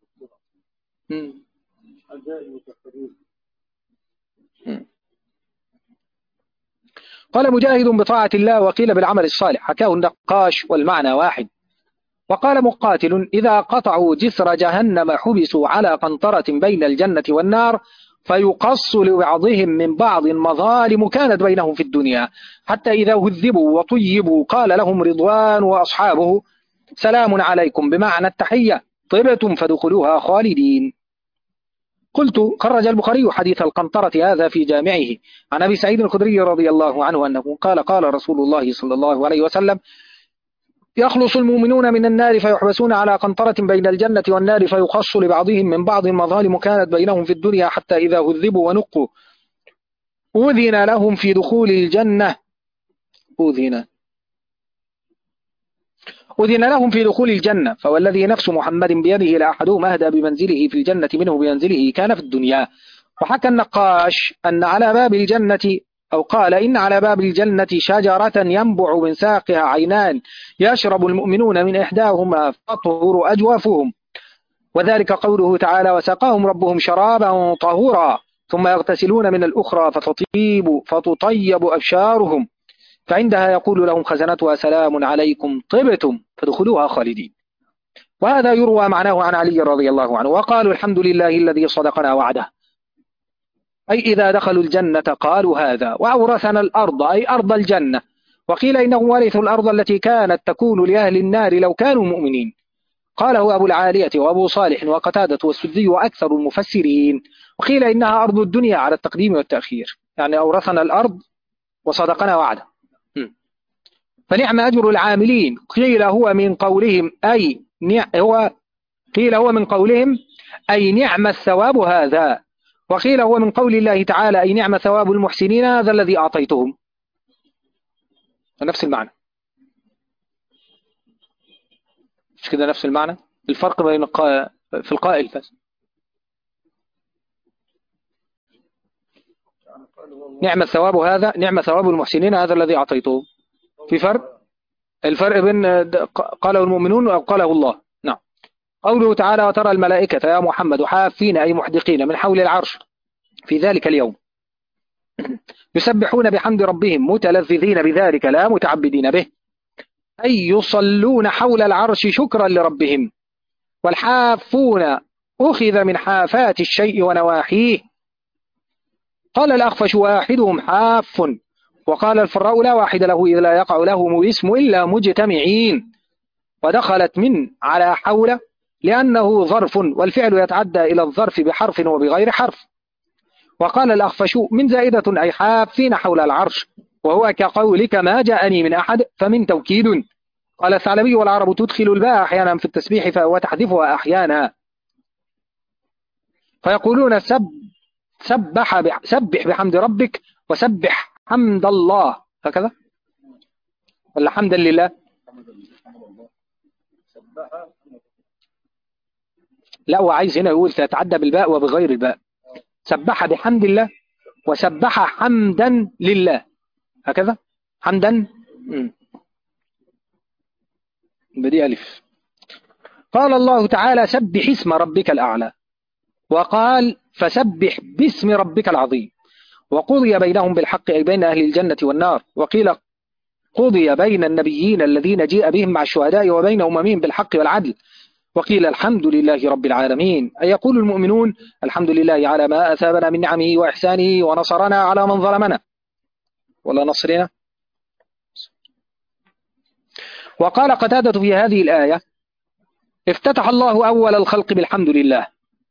قال مجاهد بطاعة الله وقيل بالعمل الصالح، حكاه النقاش والمعنى واحد. وقال مقاتل إذا قطعوا جسر جهنم حبسوا على قنطرة بين الجنة والنار فيقص لبعضهم من بعض مظالم كانت بينهم في الدنيا، حتى إذا هذبوا وطيبوا قال لهم رضوان وأصحابه سلام عليكم بمعنى التحية طبتم فادخلوها خالدين. قلت خرج البخاري حديث القنطرة هذا في جامعه عن أبي سعيد الخدري رضي الله عنه أنه قال رسول الله صلى الله عليه وسلم يخلص المؤمنون من النار فيحبسون على قنطرة بين الجنة والنار فيقص لبعضهم من بعض مظالم كانت بينهم في الدنيا، حتى إذا هذبوا ونقوا أذن لهم في دخول الجنة أذن لهم في دخول الجنة، فوالذي نفس محمد بيده لأحدهم أهدى بمنزله في الجنة منه بمنزله كان في الدنيا. وحكى النقاش أن على باب الجنة، أو قال إن على باب الجنة شجرة ينبع من ساقها عينان يشرب المؤمنون من إحداهما فطهر أجوافهم، وذلك قوله تعالى وسقاهم ربهم شرابا طهورا ثم يغتسلون من الأخرى فتطيب أبشارهم، فعندها يقول لهم خزنتها سلام عليكم طبتم فادخلوها خالدين. وهذا يروى معناه عن علي رضي الله عنه. وقالوا الحمد لله الذي صدقنا وعده، أي إذا دخلوا الجنة قالوا هذا. وأورثنا الأرض أي أرض الجنة. وقيل إنه ورثوا الأرض التي كانت تكون لأهل النار لو كانوا مؤمنين. قاله أبو العالية وأبو صالح وقتادة والسدي وأكثر المفسرين. وقيل إنها أرض الدنيا على التقديم والتأخير، يعني أورثنا الأرض وصدقنا وعده. فنعم أجر العاملين. قيل هو من قولهم أي نعم الثواب هذا. وقيل هو من قول الله تعالى أي نعم ثواب المحسنين هذا الذي أعطيتهم. نفس المعنى، مش كده نفس المعنى؟ الفرق بين في القائل بس. نعم الثواب هذا، نعم ثواب المحسنين هذا الذي أعطيتهم. في فرق، الفرق بين قاله المؤمنون أو قاله الله. نعم. قوله تعالى وترى الملائكة يا محمد حافين أي محدقين من حول العرش في ذلك اليوم يسبحون بحمد ربهم متلذذين بذلك لا متعبدين به، أي يصلون حول العرش شكرا لربهم. والحافون أخذ من حافات الشيء ونواحيه. قال الأخفش واحدهم حاف، وقال الفراء لا واحد له إذ لا يقع له اسم إلا مجتمعين. ودخلت من على حول لأنه ظرف، والفعل يتعدى إلى الظرف بحرف وبغير حرف. وقال الأخفش من زائدة أي حافين حول العرش، وهو كقولك ما جاءني من أحد فمن توكيد. قال الثعلبي والعرب تدخل الباء أحيانا في التسبيح وتحذفها أحيانا، فيقولون سبح بحمد ربك وسبح حمد الله، هكذا ولا حمدا لله؟ لا، هو عايز هنا يقول تتعدى بالباء وبغير الباء. سبح بحمد الله وسبح حمدا لله، هكذا حمدا بدي ألف. قال الله تعالى سبح اسم ربك الأعلى، وقال فسبح باسم ربك العظيم. وقضي بينهم بالحق أي بين أهل الجنة والنار. وقيل قضي بين النبيين الذين جاء بهم مع الشهداء وبين أممهم بالحق والعدل. وقيل الحمد لله رب العالمين، أي يقول المؤمنون الحمد لله على ما أثابنا من نعمه وإحسانه ونصرنا على من ظلمنا ولا نصرنا. وقال قتادة في هذه الآية افتتح الله أول الخلق بالحمد لله،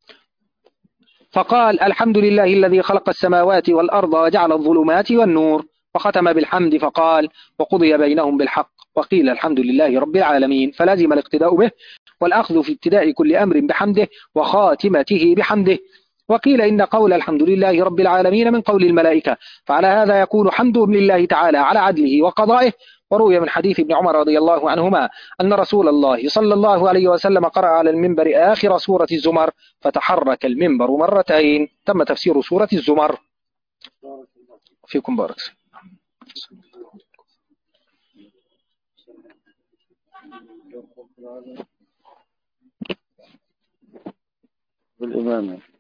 فقال الحمد لله الذي خلق السماوات والأرض وجعل الظلمات والنور، وختم بالحمد فقال وقضي بينهم بالحق. وقيل الحمد لله رب العالمين، فلازم الاقتداء به والأخذ في ابتداء كل أمر بحمده وخاتمته بحمده. وقيل إن قول الحمد لله رب العالمين من قول الملائكة، فعلى هذا يكون حمدهم لله تعالى على عدله وقضائه. وروي من حديث ابن عمر رضي الله عنهما أن رسول الله صلى الله عليه وسلم قرأ على المنبر آخر سورة الزمر فتحرك المنبر مرتين. تم تفسير سورة الزمر. فيكم بارك بالإمامة.